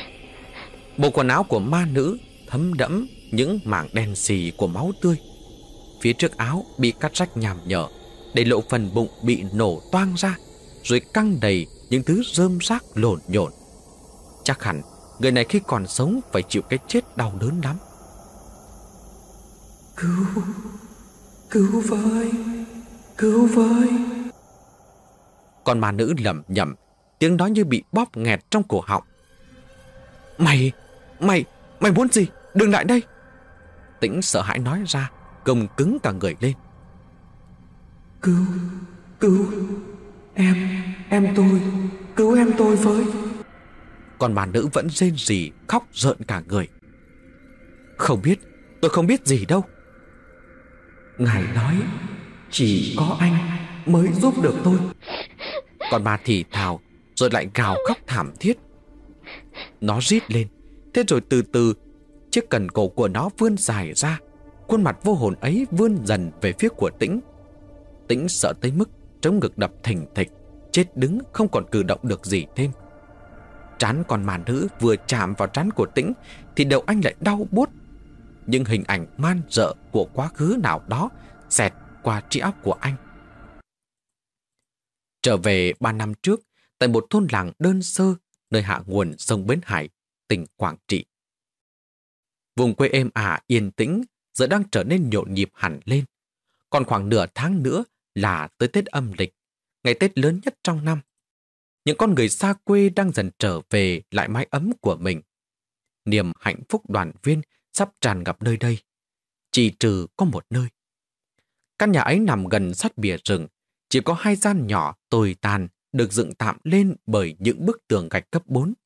Bộ quần áo của ma nữ thấm đẫm những mảng đen xì của máu tươi. Phía trước áo bị cắt rách nham nhở, để lộ phần bụng bị nổ toang ra, rồi căng đầy những thứ rơm rác lộn nhộn. Chắc hẳn người này khi còn sống phải chịu cái chết đau đớn lắm. Cứu, cứu với, cứu với. Còn ma nữ lẩm nhẩm, tiếng nói như bị bóp nghẹt trong cổ họng. Mày, mày, mày muốn gì? Đừng lại đây. Tĩnh sợ hãi nói ra, gồng cứng cả người lên. Cứu, cứu, em, em tôi, cứu em tôi với. Còn bà nữ vẫn rên rỉ, khóc rợn cả người. Không biết, tôi không biết gì đâu. Ngài nói chỉ có anh mới giúp được tôi. Còn bà thì thào, rồi lại gào khóc thảm thiết. Nó rít lên, thế rồi từ từ chiếc cần cổ của nó vươn dài ra. Khuôn mặt vô hồn ấy vươn dần về phía của Tĩnh. Tĩnh sợ tới mức trống ngực đập thình thịch, chết đứng không còn cử động được gì thêm. Trán con ma nữ vừa chạm vào trán của Tĩnh thì đầu anh lại đau buốt. Nhưng hình ảnh man rợ của quá khứ nào đó xẹt qua trí óc của anh. Trở về ba năm trước, tại một thôn làng đơn sơ nơi hạ nguồn sông Bến Hải, tỉnh Quảng Trị. Vùng quê êm ả yên tĩnh giờ đang trở nên nhộn nhịp hẳn lên. Còn khoảng nửa tháng nữa là tới Tết âm lịch, ngày Tết lớn nhất trong năm. Những con người xa quê đang dần trở về lại mái ấm của mình. Niềm hạnh phúc đoàn viên sắp tràn ngập nơi đây, chỉ trừ có một nơi. Căn nhà ấy nằm gần sát bìa rừng, chỉ có hai gian nhỏ tồi tàn được dựng tạm lên bởi những bức tường gạch cấp bốn.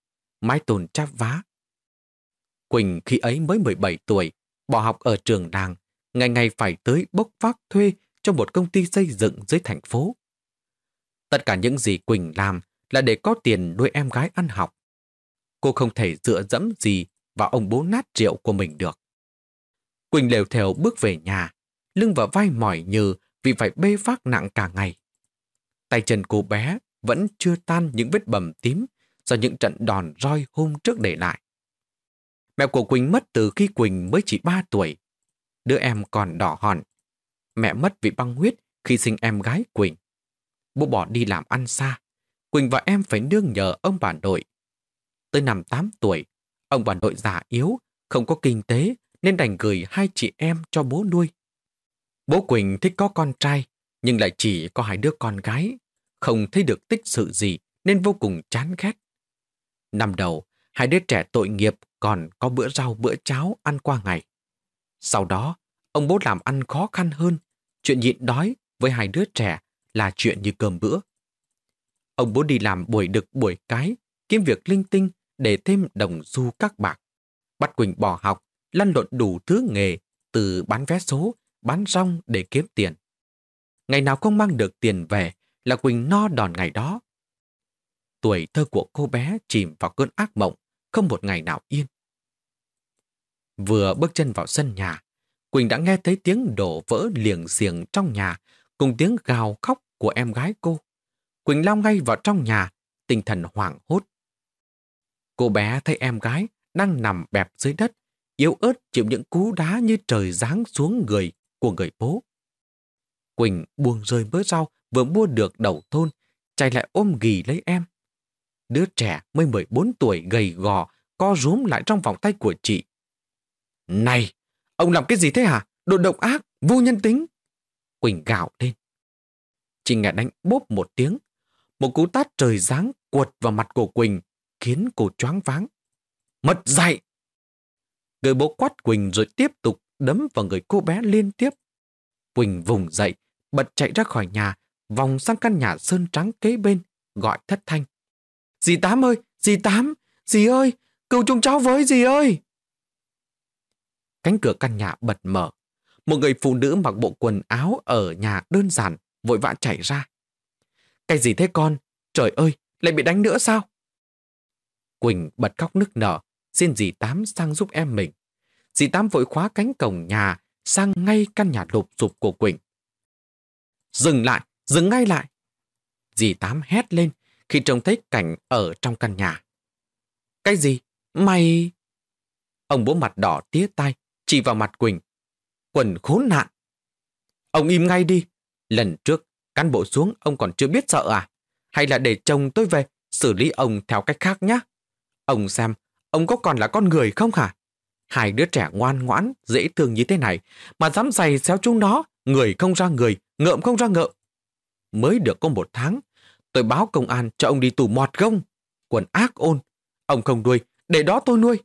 mái tồn cháp vá. Quỳnh khi ấy mới mười bảy tuổi, bỏ học ở trường làng, ngày ngày phải tới bốc vác thuê cho một công ty xây dựng dưới thành phố. Tất cả những gì Quỳnh làm là để có tiền nuôi em gái ăn học. Cô không thể dựa dẫm gì vào ông bố nát rượu của mình được. Quỳnh lèo thèo bước về nhà, lưng và vai mỏi nhừ vì phải bê vác nặng cả ngày. Tay chân cô bé vẫn chưa tan những vết bầm tím do những trận đòn roi hôm trước để lại. Mẹ của Quỳnh mất từ khi Quỳnh mới chỉ ba tuổi. Đứa em còn đỏ hòn. Mẹ mất vì băng huyết khi sinh em gái Quỳnh. Bố bỏ đi làm ăn xa. Quỳnh và em phải nương nhờ ông bà nội. Tới năm tám tuổi, ông bà nội già yếu, không có kinh tế nên đành gửi hai chị em cho bố nuôi. Bố Quỳnh thích có con trai, nhưng lại chỉ có hai đứa con gái. Không thấy được tích sự gì nên vô cùng chán ghét. Năm đầu, hai đứa trẻ tội nghiệp còn có bữa rau bữa cháo ăn qua ngày. Sau đó, ông bố làm ăn khó khăn hơn. Chuyện nhịn đói với hai đứa trẻ là chuyện như cơm bữa. Ông bố đi làm buổi đực buổi cái, kiếm việc linh tinh để thêm đồng xu các bạc. Bắt Quỳnh bỏ học, lăn lộn đủ thứ nghề, từ bán vé số, bán rong để kiếm tiền. Ngày nào không mang được tiền về là Quỳnh no đòn ngày đó. Tuổi thơ của cô bé chìm vào cơn ác mộng, không một ngày nào yên. Vừa bước chân vào sân nhà, Quỳnh đã nghe thấy tiếng đổ vỡ liềng xiềng trong nhà cùng tiếng gào khóc của em gái cô. Quỳnh lao ngay vào trong nhà, tinh thần hoảng hốt. Cô bé thấy em gái đang nằm bẹp dưới đất, yếu ớt chịu những cú đá như trời giáng xuống người của người bố. Quỳnh buông rơi mớ rau vừa mua được đầu thôn, chạy lại ôm ghì lấy em. Đứa trẻ mới mười bốn tuổi gầy gò, co rúm lại trong vòng tay của chị. Này, ông làm cái gì thế hả? Đồ độc ác, vô nhân tính. Quỳnh gào lên. Chị nghe đánh bốp một tiếng. Một cú tát trời giáng quật vào mặt của Quỳnh, khiến cô choáng váng. Mất dạy! Người bố quát Quỳnh rồi tiếp tục đấm vào người cô bé liên tiếp. Quỳnh vùng dậy, bật chạy ra khỏi nhà, vòng sang căn nhà sơn trắng kế bên, gọi thất thanh. Dì Tám ơi! Dì Tám! Dì ơi! Cứu chúng cháu với dì ơi! Cánh cửa căn nhà bật mở. Một người phụ nữ mặc bộ quần áo ở nhà đơn giản, vội vã chạy ra. Cái gì thế con? Trời ơi! Lại bị đánh nữa sao? Quỳnh bật khóc nức nở, xin dì Tám sang giúp em mình. Dì Tám vội khóa cánh cổng nhà, sang ngay căn nhà lụp sụp của Quỳnh. Dừng lại! Dừng ngay lại! Dì Tám hét lên khi trông thấy cảnh ở trong căn nhà. Cái gì? Mày... Ông bố mặt đỏ tía tai, chỉ vào mặt Quỳnh. Quần khốn nạn! Ông im ngay đi! Lần trước, cán bộ xuống ông còn chưa biết sợ à? Hay là để chồng tôi về, xử lý ông theo cách khác nhé? Ông xem, ông có còn là con người không hả? Hai đứa trẻ ngoan ngoãn, dễ thương như thế này, mà dám giày xéo chúng nó, người không ra người, ngợm không ra ngợm. Mới được có một tháng, tôi báo công an cho ông đi tù mọt gông. Quần ác ôn, ông không nuôi, để đó tôi nuôi.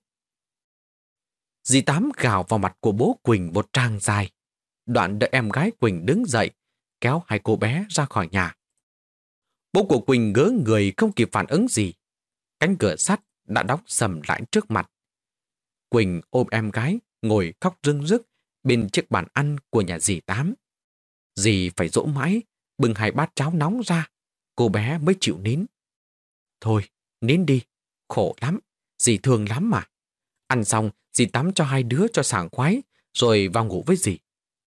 Dì Tám gào vào mặt của bố Quỳnh một tràng dài. Đoạn đợi em gái Quỳnh đứng dậy, kéo hai cô bé ra khỏi nhà. Bố của Quỳnh ngớ người không kịp phản ứng gì. Cánh cửa sắt đã đóng sầm lại trước mặt. Quỳnh ôm em gái, ngồi khóc rưng rức bên chiếc bàn ăn của nhà dì Tám. Dì phải dỗ mãi, bưng hai bát cháo nóng ra, cô bé mới chịu nín. Thôi, nín đi, khổ lắm, dì thương lắm mà. Ăn xong, dì tắm cho hai đứa cho sảng khoái, rồi vào ngủ với dì.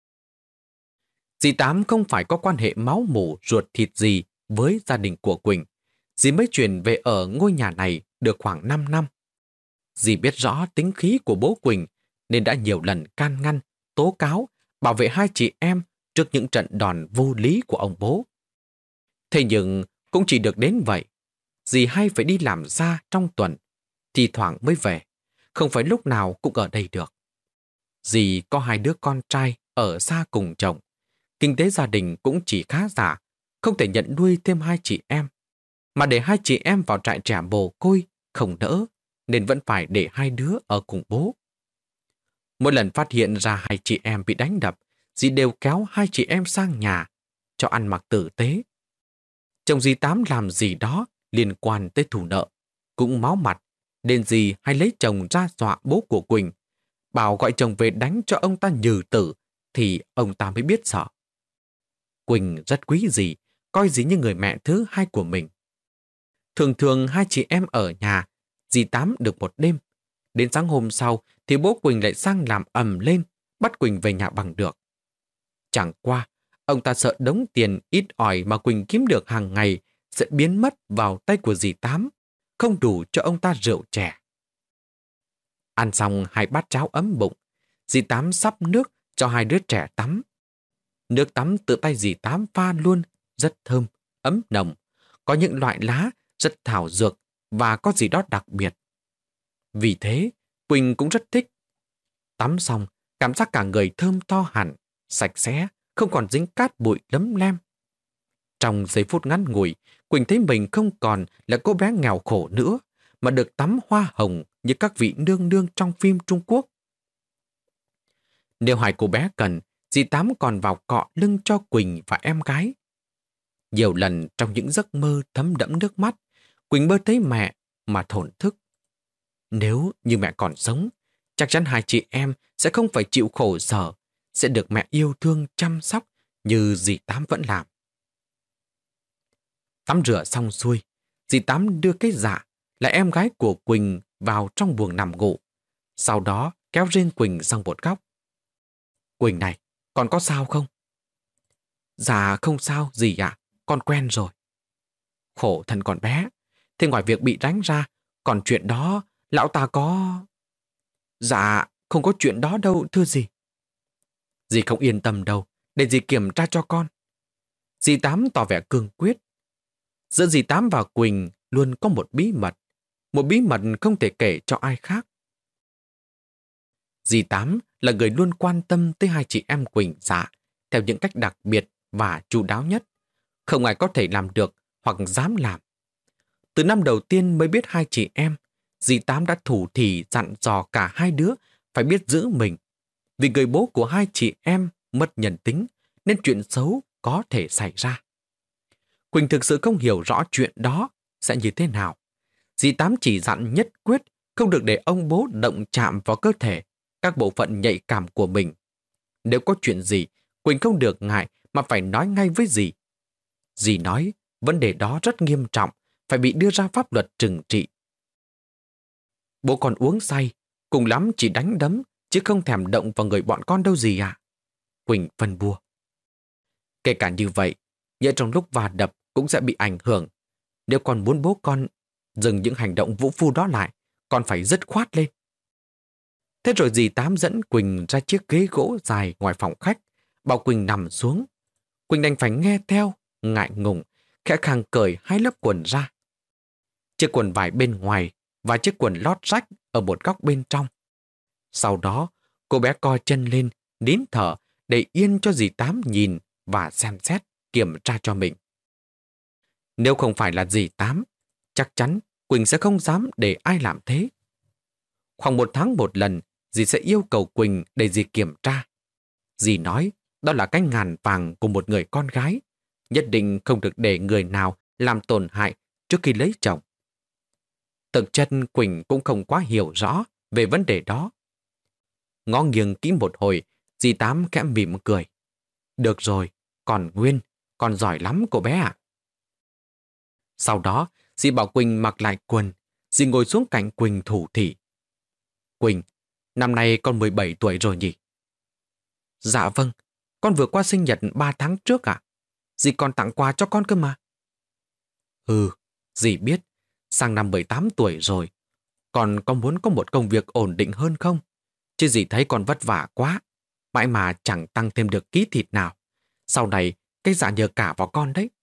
Dì Tám không phải có quan hệ máu mủ ruột thịt gì với gia đình của Quỳnh. Dì mới chuyển về ở ngôi nhà này được khoảng năm năm. Dì biết rõ tính khí của bố Quỳnh nên đã nhiều lần can ngăn, tố cáo, bảo vệ hai chị em trước những trận đòn vô lý của ông bố. Thế nhưng cũng chỉ được đến vậy. Dì hay phải đi làm xa trong tuần, thì thoảng mới về, không phải lúc nào cũng ở đây được. Dì có hai đứa con trai ở xa cùng chồng. Kinh tế gia đình cũng chỉ khá giả, không thể nhận nuôi thêm hai chị em. Mà để hai chị em vào trại trẻ mồ côi không đỡ, nên vẫn phải để hai đứa ở cùng bố. Mỗi lần phát hiện ra hai chị em bị đánh đập, dì đều kéo hai chị em sang nhà, cho ăn mặc tử tế. Chồng dì Tám làm gì đó liên quan tới thù nợ, cũng máu mặt, Nên dì hay lấy chồng ra dọa bố của Quỳnh, bảo gọi chồng về đánh cho ông ta nhừ tử, thì ông ta mới biết sợ. Quỳnh rất quý dì, coi dì như người mẹ thứ hai của mình. Thường thường hai chị em ở nhà, dì Tám được một đêm. Đến sáng hôm sau thì bố Quỳnh lại sang làm ầm lên, bắt Quỳnh về nhà bằng được. Chẳng qua, ông ta sợ đống tiền ít ỏi mà Quỳnh kiếm được hàng ngày sẽ biến mất vào tay của dì Tám, không đủ cho ông ta rượu chè. Ăn xong hai bát cháo ấm bụng, dì Tám sắp nước cho hai đứa trẻ tắm. Nước tắm tự tay dì Tám pha luôn, rất thơm, ấm nồng, có những loại lá rất thảo dược và có gì đó đặc biệt. Vì thế, Quỳnh cũng rất thích. Tắm xong, cảm giác cả người thơm tho hẳn, sạch sẽ, không còn dính cát bụi lấm lem. Trong giây phút ngắn ngủi, Quỳnh thấy mình không còn là cô bé nghèo khổ nữa, mà được tắm hoa hồng như các vị nương nương trong phim Trung Quốc. Nếu hai cô bé cần, dì Tám còn vào cọ lưng cho Quỳnh và em gái. Nhiều lần trong những giấc mơ thấm đẫm nước mắt, Quỳnh mơ thấy mẹ mà thổn thức. Nếu như mẹ còn sống, chắc chắn hai chị em sẽ không phải chịu khổ sở, sẽ được mẹ yêu thương chăm sóc như dì Tám vẫn làm. Tắm rửa xong xuôi, dì Tám đưa cái dạ là em gái của Quỳnh vào trong buồng nằm ngủ. Sau đó kéo riêng Quỳnh sang một góc. Quỳnh này, con có sao không? Dạ không sao dì ạ, con quen rồi. Khổ thân con bé, thế ngoài việc bị đánh ra, còn chuyện đó lão ta có... Dạ không có chuyện đó đâu thưa dì. Dì không yên tâm đâu, để dì kiểm tra cho con. Dì Tám tỏ vẻ cương quyết. Giữa dì Tám và Quỳnh luôn có một bí mật, một bí mật không thể kể cho ai khác. Dì Tám là người luôn quan tâm tới hai chị em Quỳnh Dạ theo những cách đặc biệt và chu đáo nhất, không ai có thể làm được hoặc dám làm. Từ năm đầu tiên mới biết hai chị em, dì Tám đã thủ thỉ dặn dò cả hai đứa phải biết giữ mình, vì người bố của hai chị em mất nhân tính nên chuyện xấu có thể xảy ra. Quỳnh thực sự không hiểu rõ chuyện đó sẽ như thế nào. Dì Tám chỉ dặn nhất quyết không được để ông bố động chạm vào cơ thể, các bộ phận nhạy cảm của mình. Nếu có chuyện gì, Quỳnh không được ngại mà phải nói ngay với dì. Dì nói vấn đề đó rất nghiêm trọng, phải bị đưa ra pháp luật trừng trị. Bố con uống say, cùng lắm chỉ đánh đấm, chứ không thèm động vào người bọn con đâu dì ạ. Quỳnh phân bua. Kể cả như vậy, nhỡ trong lúc va đập cũng sẽ bị ảnh hưởng. Nếu con muốn bố con dừng những hành động vũ phu đó lại, con phải dứt khoát lên. Thế rồi dì Tám dẫn Quỳnh ra chiếc ghế gỗ dài ngoài phòng khách, bảo Quỳnh nằm xuống. Quỳnh đành phải nghe theo, ngại ngùng, khẽ khàng cởi hai lớp quần ra. Chiếc quần vải bên ngoài và chiếc quần lót rách ở một góc bên trong. Sau đó, cô bé co chân lên, nín thở để yên cho dì Tám nhìn và xem xét, kiểm tra cho mình. Nếu không phải là dì Tám, chắc chắn Quỳnh sẽ không dám để ai làm thế. Khoảng một tháng một lần, dì sẽ yêu cầu Quỳnh để dì kiểm tra. Dì nói đó là cái ngàn vàng của một người con gái, nhất định không được để người nào làm tổn hại trước khi lấy chồng. Thực chất Quỳnh cũng không quá hiểu rõ về vấn đề đó. Ngó nghiêng kỹ một hồi, dì Tám khẽ mỉm cười. Được rồi, còn Nguyên, con giỏi lắm cô bé ạ. Sau đó, dì bảo Quỳnh mặc lại quần, dì ngồi xuống cạnh Quỳnh thủ thỉ. Quỳnh, năm nay con mười bảy tuổi rồi nhỉ? Dạ vâng, con vừa qua sinh nhật ba tháng trước ạ. Dì còn tặng quà cho con cơ mà. Ừ, dì biết, sang năm mười tám tuổi rồi. Con có muốn có một công việc ổn định hơn không? Chứ dì thấy con vất vả quá, mãi mà chẳng tăng thêm được ký thịt nào. Sau này, cái dạ nhờ cả vào con đấy.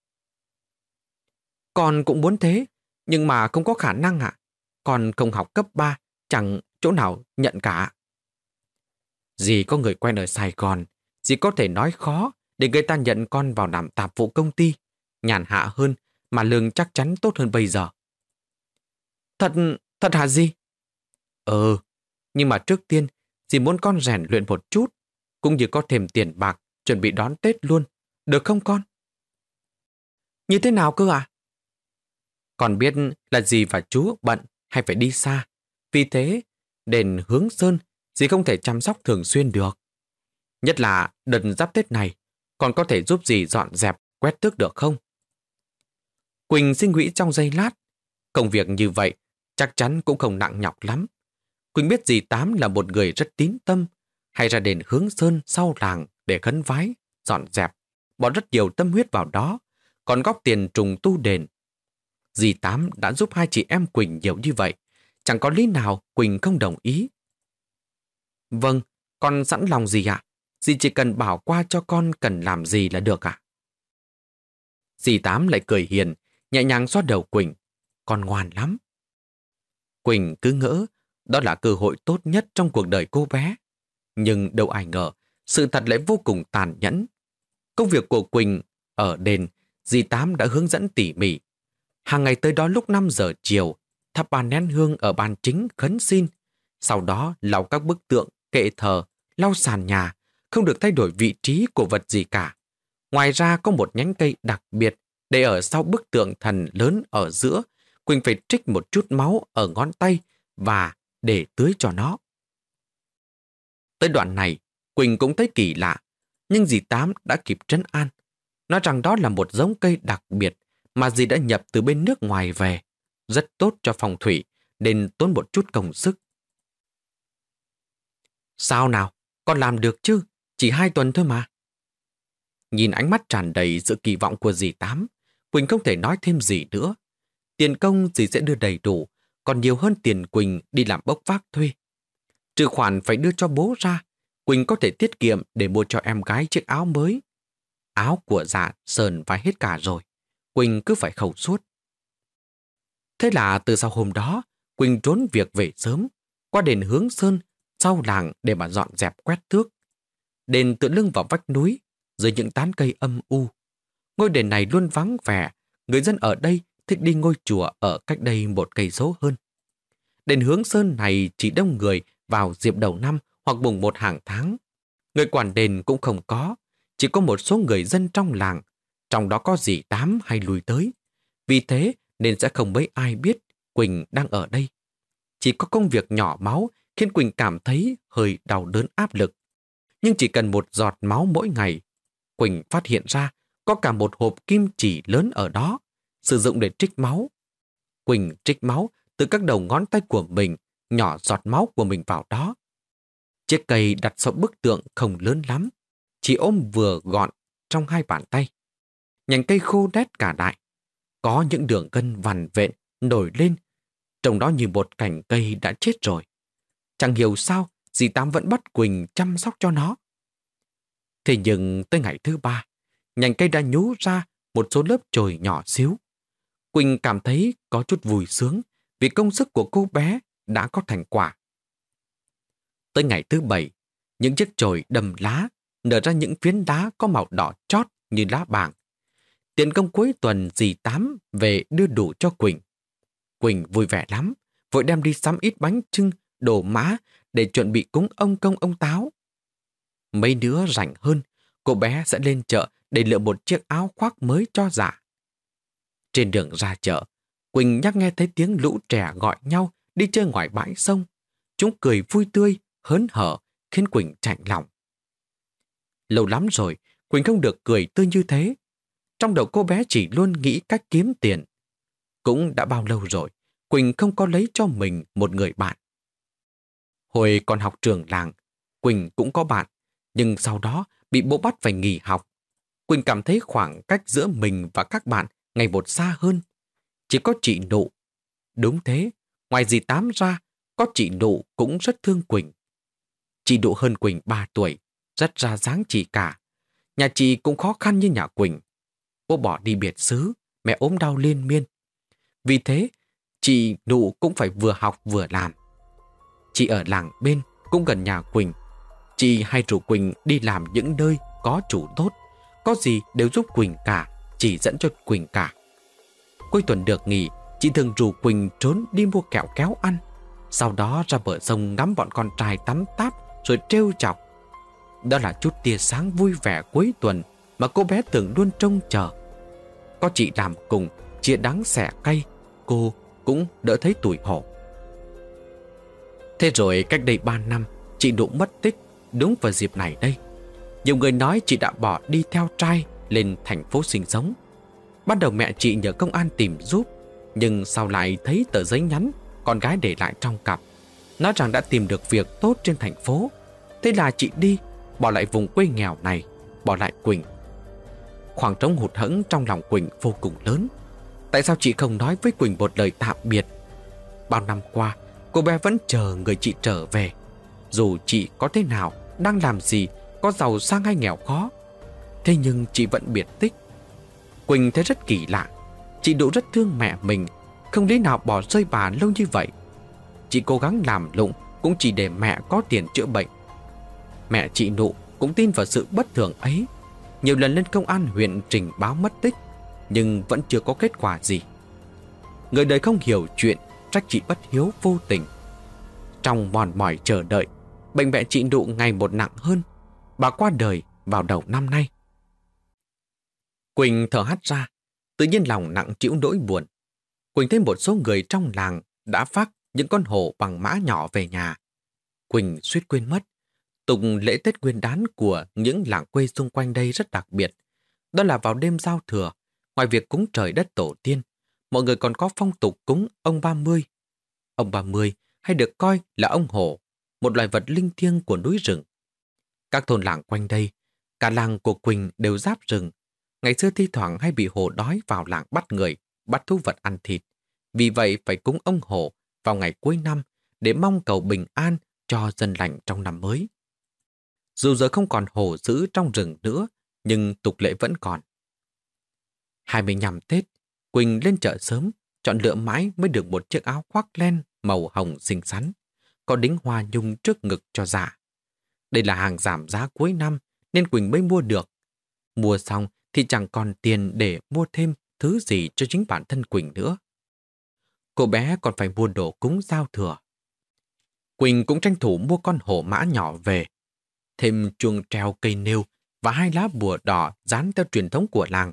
Con cũng muốn thế, nhưng mà không có khả năng ạ. Con không học cấp ba, chẳng chỗ nào nhận cả. Dì có người quen ở Sài Gòn, dì có thể nói khó để người ta nhận con vào làm tạp vụ công ty, nhàn hạ hơn mà lương chắc chắn tốt hơn bây giờ. Thật, thật hả dì? Ừ, nhưng mà trước tiên dì muốn con rèn luyện một chút, cũng như có thêm tiền bạc chuẩn bị đón Tết luôn, được không con? Như thế nào cơ ạ? Con biết là dì và chú bận hay phải đi xa, Vì thế, đền Hướng Sơn dì không thể chăm sóc thường xuyên được. Nhất là đợt giáp Tết này, còn có thể giúp dì dọn dẹp, quét tước được không? Quỳnh suy nghĩ trong giây lát. Công việc như vậy chắc chắn cũng không nặng nhọc lắm. Quỳnh biết dì Tám là một người rất tín tâm, hay ra đền Hướng Sơn sau làng để khấn vái, dọn dẹp, bỏ rất nhiều tâm huyết vào đó, còn góp tiền trùng tu đền. Dì Tám đã giúp hai chị em Quỳnh nhiều như vậy, chẳng có lý nào Quỳnh không đồng ý. Vâng, con sẵn lòng dì ạ. Dì chỉ cần bảo qua cho con cần làm gì là được ạ. Dì Tám lại cười hiền, nhẹ nhàng xoa đầu Quỳnh. Con ngoan lắm. Quỳnh cứ ngỡ đó là cơ hội tốt nhất trong cuộc đời cô bé. Nhưng đâu ai ngờ, sự thật lại vô cùng tàn nhẫn. Công việc của Quỳnh ở đền, dì Tám đã hướng dẫn tỉ mỉ. Hàng ngày tới đó lúc năm giờ chiều, thắp ba nén hương ở bàn chính khấn xin. Sau đó lau các bức tượng, kệ thờ, lau sàn nhà, không được thay đổi vị trí của vật gì cả. Ngoài ra có một nhánh cây đặc biệt để ở sau bức tượng thần lớn ở giữa. Quỳnh phải trích một chút máu ở ngón tay và để tưới cho nó. Tới đoạn này, Quỳnh cũng thấy kỳ lạ, nhưng dì Tám đã kịp trấn an, nói rằng đó là một giống cây đặc biệt mà dì đã nhập từ bên nước ngoài về, rất tốt cho phong thủy, nên tốn một chút công sức. Sao nào, con làm được chứ, chỉ hai tuần thôi mà. Nhìn ánh mắt tràn đầy sự kỳ vọng của dì Tám, Quỳnh không thể nói thêm gì nữa. Tiền công dì sẽ đưa đầy đủ, còn nhiều hơn tiền Quỳnh đi làm bốc vác thuê. Trừ khoản phải đưa cho bố ra, Quỳnh có thể tiết kiệm để mua cho em gái chiếc áo mới. Áo của dạ sờn vái hết cả rồi, Quỳnh cứ phải khẩu suốt. Thế là từ sau hôm đó, Quỳnh trốn việc về sớm, qua đền Hướng Sơn, sau làng để mà dọn dẹp quét tước. Đền tựa lưng vào vách núi, dưới những tán cây âm u. Ngôi đền này luôn vắng vẻ, người dân ở đây thích đi ngôi chùa ở cách đây một cây số hơn. Đền Hướng Sơn này chỉ đông người vào dịp đầu năm hoặc mùng một hàng tháng. Người quản đền cũng không có, chỉ có một số người dân trong làng, trong đó có dì Tám hay lui tới. Vì thế nên sẽ không mấy ai biết Quỳnh đang ở đây. Chỉ có công việc nhỏ máu khiến Quỳnh cảm thấy hơi đau đớn áp lực. Nhưng chỉ cần một giọt máu mỗi ngày, Quỳnh phát hiện ra có cả một hộp kim chỉ lớn ở đó, sử dụng để trích máu. Quỳnh trích máu từ các đầu ngón tay của mình, nhỏ giọt máu của mình vào đó. Chiếc cây đặt sau bức tượng không lớn lắm, chỉ ôm vừa gọn trong hai bàn tay. Nhành cây khô đét cả đại, có những đường gân vằn vện nổi lên, trông đó như một cành cây đã chết rồi. Chẳng hiểu sao dì Tám vẫn bắt Quỳnh chăm sóc cho nó. Thế nhưng tới ngày thứ ba, nhành cây đã nhú ra một số lớp chồi nhỏ xíu. Quỳnh cảm thấy có chút vui sướng vì công sức của cô bé đã có thành quả. Tới ngày thứ bảy, những chiếc chồi đầm lá nở ra những phiến đá có màu đỏ chót như lá bàng. Tiền công cuối tuần dì Tám về đưa đủ cho Quỳnh. Quỳnh vui vẻ lắm, vội đem đi sắm ít bánh chưng, đồ mã để chuẩn bị cúng ông Công ông Táo. Mấy đứa rảnh hơn, cô bé sẽ lên chợ để lựa một chiếc áo khoác mới cho dạ. Trên đường ra chợ, Quỳnh nhắc nghe thấy tiếng lũ trẻ gọi nhau đi chơi ngoài bãi sông. Chúng cười vui tươi, hớn hở, khiến Quỳnh chạnh lòng. Lâu lắm rồi, Quỳnh không được cười tươi như thế. Trong đầu cô bé chỉ luôn nghĩ cách kiếm tiền. Cũng đã bao lâu rồi, Quỳnh không có lấy cho mình một người bạn. Hồi còn học trường làng, Quỳnh cũng có bạn, nhưng sau đó bị bố bắt phải nghỉ học. Quỳnh cảm thấy khoảng cách giữa mình và các bạn ngày một xa hơn. Chỉ có chị Nụ. Đúng thế, ngoài dì Tám ra, có chị Nụ cũng rất thương Quỳnh. Chị Nụ hơn Quỳnh ba tuổi, rất ra dáng chị cả. Nhà chị cũng khó khăn như nhà Quỳnh. Bố bỏ đi biệt xứ, mẹ ốm đau liên miên. Vì thế, chị Nụ cũng phải vừa học vừa làm. Chị ở làng bên, cũng gần nhà Quỳnh. Chị hay rủ Quỳnh đi làm những nơi có chủ tốt. Có gì đều giúp Quỳnh cả, chỉ dẫn cho Quỳnh cả. Cuối tuần được nghỉ, chị thường rủ Quỳnh trốn đi mua kẹo kéo ăn. Sau đó ra bờ sông ngắm bọn con trai tắm táp rồi trêu chọc. Đó là chút tia sáng vui vẻ cuối tuần mà cô bé thường luôn trông chờ. Có chị làm cùng, chia đắng xẻ cay, cô cũng đỡ thấy tủi hổ. Thế rồi cách đây ba năm, chị Nụ mất tích đúng vào dịp này đây. Nhiều người nói chị đã bỏ đi theo trai lên thành phố sinh sống. Ban đầu mẹ chị nhờ công an tìm giúp, nhưng sau lại thấy tờ giấy nhắn con gái để lại trong cặp, nói rằng đã tìm được việc tốt trên thành phố. Thế là chị đi, bỏ lại vùng quê nghèo này, bỏ lại Quỳnh. Khoảng trống hụt hẫng trong lòng Quỳnh vô cùng lớn. Tại sao chị không nói với Quỳnh một lời tạm biệt? Bao năm qua, cô bé vẫn chờ người chị trở về. Dù chị có thế nào, đang làm gì, có giàu sang hay nghèo khó, thế nhưng chị vẫn biệt tích. Quỳnh thấy rất kỳ lạ. Chị Nụ rất thương mẹ mình, không lý nào bỏ rơi bà lâu như vậy. Chị cố gắng làm lụng cũng chỉ để mẹ có tiền chữa bệnh. Mẹ chị Nụ cũng tin vào sự bất thường ấy, nhiều lần lên công an huyện trình báo mất tích, nhưng vẫn chưa có kết quả gì. Người đời không hiểu chuyện, trách chị bất hiếu vô tình. Trong mòn mỏi chờ đợi, bệnh mẹ chị Nụ ngày một nặng hơn. Bà qua đời vào đầu năm nay. Quỳnh thở hắt ra, tự nhiên lòng nặng trĩu nỗi buồn. Quỳnh thấy một số người trong làng đã vác những con hổ bằng mã nhỏ về nhà. Quỳnh suýt quên mất. Tục lễ Tết Nguyên đán của những làng quê xung quanh đây rất đặc biệt. Đó là vào đêm giao thừa, ngoài việc cúng trời đất tổ tiên, mọi người còn có phong tục cúng ông ba mươi. Ông ba mươi hay được coi là ông hổ, một loài vật linh thiêng của núi rừng. Các thôn làng quanh đây, cả làng của Quỳnh đều giáp rừng. Ngày xưa thi thoảng hay bị hổ đói vào làng bắt người, bắt thú vật ăn thịt. Vì vậy phải cúng ông hổ vào ngày cuối năm để mong cầu bình an cho dân lành trong năm mới. Dù giờ không còn hổ dữ trong rừng nữa, nhưng tục lệ vẫn còn. hai mươi lăm Tết, Quỳnh lên chợ sớm, chọn lựa mãi mới được một chiếc áo khoác len màu hồng xinh xắn, có đính hoa nhung trước ngực cho dạ. Đây là hàng giảm giá cuối năm nên Quỳnh mới mua được. Mua xong thì chẳng còn tiền để mua thêm thứ gì cho chính bản thân Quỳnh nữa. Cô bé còn phải mua đồ cúng giao thừa. Quỳnh cũng tranh thủ mua con hổ mã nhỏ về, thêm chuông treo cây nêu và hai lá bùa đỏ dán theo truyền thống của làng.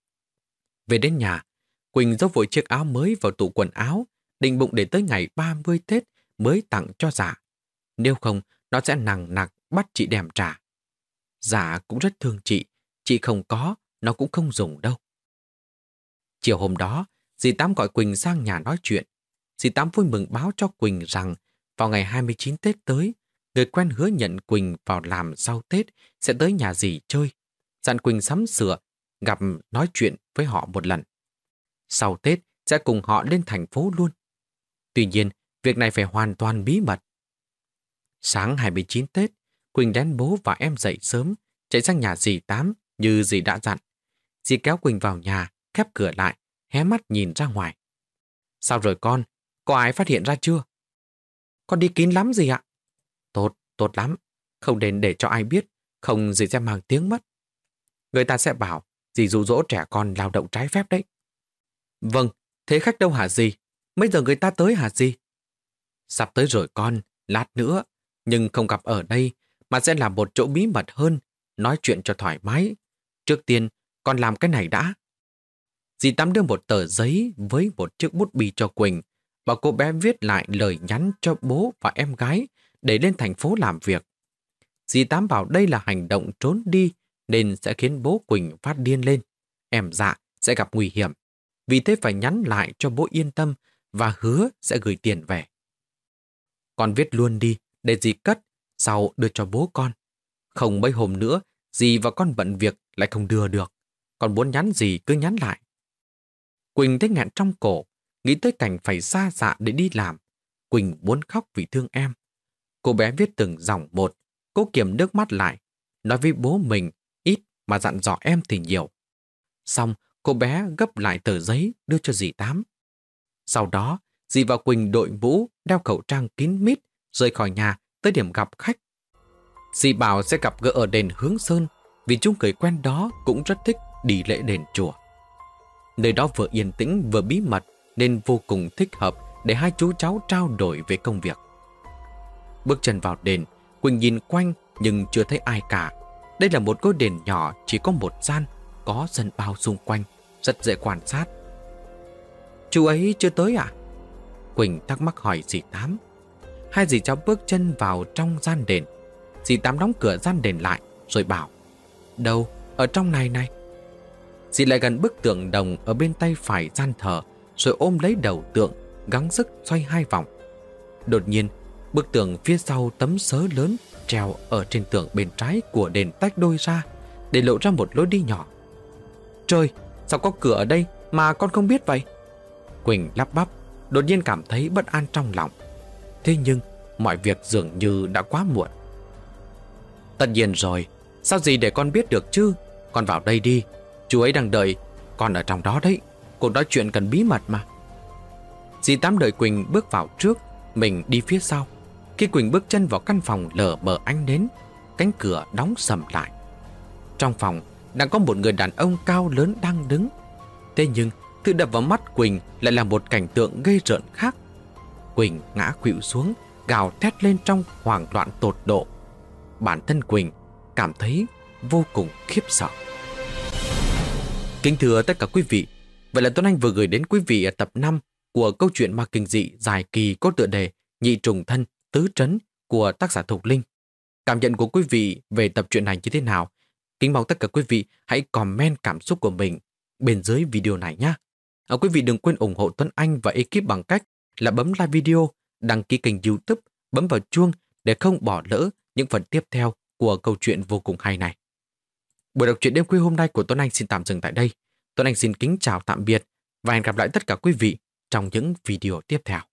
Về đến nhà, Quỳnh giấu vội chiếc áo mới vào tủ quần áo, định bụng để tới ngày ba mươi Tết mới tặng cho dạ. Nếu không, nó sẽ nằng nặc bắt chị đem trả. Dạ cũng rất thương chị, chị không có, nó cũng không dùng đâu. Chiều hôm đó, dì Tám gọi Quỳnh sang nhà nói chuyện. Dì Tám vui mừng báo cho Quỳnh rằng vào ngày hai mươi chín Tết tới, người quen hứa nhận Quỳnh vào làm sau Tết sẽ tới nhà dì chơi. Dặn Quỳnh sắm sửa, gặp nói chuyện với họ một lần. Sau Tết sẽ cùng họ lên thành phố luôn. Tuy nhiên, việc này phải hoàn toàn bí mật. Sáng hai mươi chín Tết, Quỳnh đén bố và em dậy sớm, chạy sang nhà dì Tám như dì đã dặn. Dì kéo Quỳnh vào nhà, khép cửa lại, hé mắt nhìn ra ngoài. Sao rồi con? Có ai phát hiện ra chưa? Con đi kín lắm dì ạ. Tốt, tốt lắm. Không nên để cho ai biết, không dì sẽ mang tiếng mất. Người ta sẽ bảo dì dụ dỗ trẻ con lao động trái phép đấy. Vâng, thế khách đâu hả dì? Mấy giờ người ta tới hả dì? Sắp tới rồi con, lát nữa. Nhưng không gặp ở đây, mà sẽ là một chỗ bí mật hơn, nói chuyện cho thoải mái. Trước tiên, con làm cái này đã. Dì Tám đưa một tờ giấy với một chiếc bút bi cho Quỳnh, bảo cô bé viết lại lời nhắn cho bố và em gái để lên thành phố làm việc. Dì Tám bảo đây là hành động trốn đi nên sẽ khiến bố Quỳnh phát điên lên. Em Dạ sẽ gặp nguy hiểm. Vì thế phải nhắn lại cho bố yên tâm và hứa sẽ gửi tiền về. Con viết luôn đi để dì cất, sau đưa cho bố con. Không mấy hôm nữa, dì và con bận việc lại không đưa được. Con muốn nhắn gì cứ nhắn lại. Quỳnh thấy nghẹn trong cổ, nghĩ tới cảnh phải xa dạ để đi làm. Quỳnh muốn khóc vì thương em. Cô bé viết từng dòng một, cố kiềm nước mắt lại, nói với bố mình ít mà dặn dò em thì nhiều. Xong, cô bé gấp lại tờ giấy đưa cho dì Tám. Sau đó, dì và Quỳnh đội mũ, đeo khẩu trang kín mít, rời khỏi nhà tới điểm gặp khách. Dì bảo sẽ gặp gỡ ở đền Hướng Sơn, vì chúng người quen đó cũng rất thích đi lễ đền chùa. Nơi đó vừa yên tĩnh vừa bí mật nên vô cùng thích hợp để hai chú cháu trao đổi về công việc. Bước chân vào đền, Quỳnh nhìn quanh nhưng chưa thấy ai cả. Đây là một ngôi đền nhỏ chỉ có một gian, có sân bao xung quanh, rất dễ quan sát. Chú ấy chưa tới à? Quỳnh thắc mắc hỏi dì Tám. hai dì cháu bước chân vào trong gian đền. Dì Tám đóng cửa gian đền lại rồi bảo: Đâu, ở trong này này. Dì lại gần bức tượng đồng ở bên tay phải gian thờ, rồi ôm lấy đầu tượng, gắng sức xoay hai vòng. Đột nhiên, bức tượng phía sau tấm sớ lớn treo ở trên tường bên trái của đền tách đôi ra, để lộ ra một lối đi nhỏ. Trời, sao có cửa ở đây mà con không biết vậy? Quỳnh lắp bắp, đột nhiên cảm thấy bất an trong lòng. Thế nhưng, mọi việc dường như đã quá muộn. Tất nhiên rồi, sao gì để con biết được chứ? Con vào đây đi, chú ấy đang đợi, con ở trong đó đấy. Cuộc nói chuyện cần bí mật mà. Dì Tám đợi Quỳnh bước vào trước, mình đi phía sau. Khi Quỳnh bước chân vào căn phòng lờ mờ ánh nến, cánh cửa đóng sầm lại. Trong phòng đang có một người đàn ông cao lớn đang đứng. Thế nhưng thứ đập vào mắt Quỳnh lại là một cảnh tượng ghê rợn khác. Quỳnh ngã khuỵu xuống, gào thét lên trong hoảng loạn tột độ. Bản thân Quỳnh cảm thấy vô cùng khiếp sợ. Kính thưa tất cả quý vị, vậy là Tuấn Anh vừa gửi đến quý vị ở tập năm của câu chuyện ma kinh dị dài kỳ có tựa đề Nhị trùng thân tứ trấn của tác giả Thục Linh. Cảm nhận của quý vị về tập truyện này như thế nào? Kính mong tất cả quý vị hãy comment cảm xúc của mình bên dưới video này nhé. Ở quý vị đừng quên ủng hộ Tuấn Anh và ekip bằng cách là bấm like video, đăng ký kênh YouTube, bấm vào chuông để không bỏ lỡ những phần tiếp theo của câu chuyện vô cùng hay này. Buổi đọc truyện đêm khuya hôm nay của Tuấn Anh xin tạm dừng tại đây. Tuấn Anh xin kính chào tạm biệt và hẹn gặp lại tất cả quý vị trong những video tiếp theo.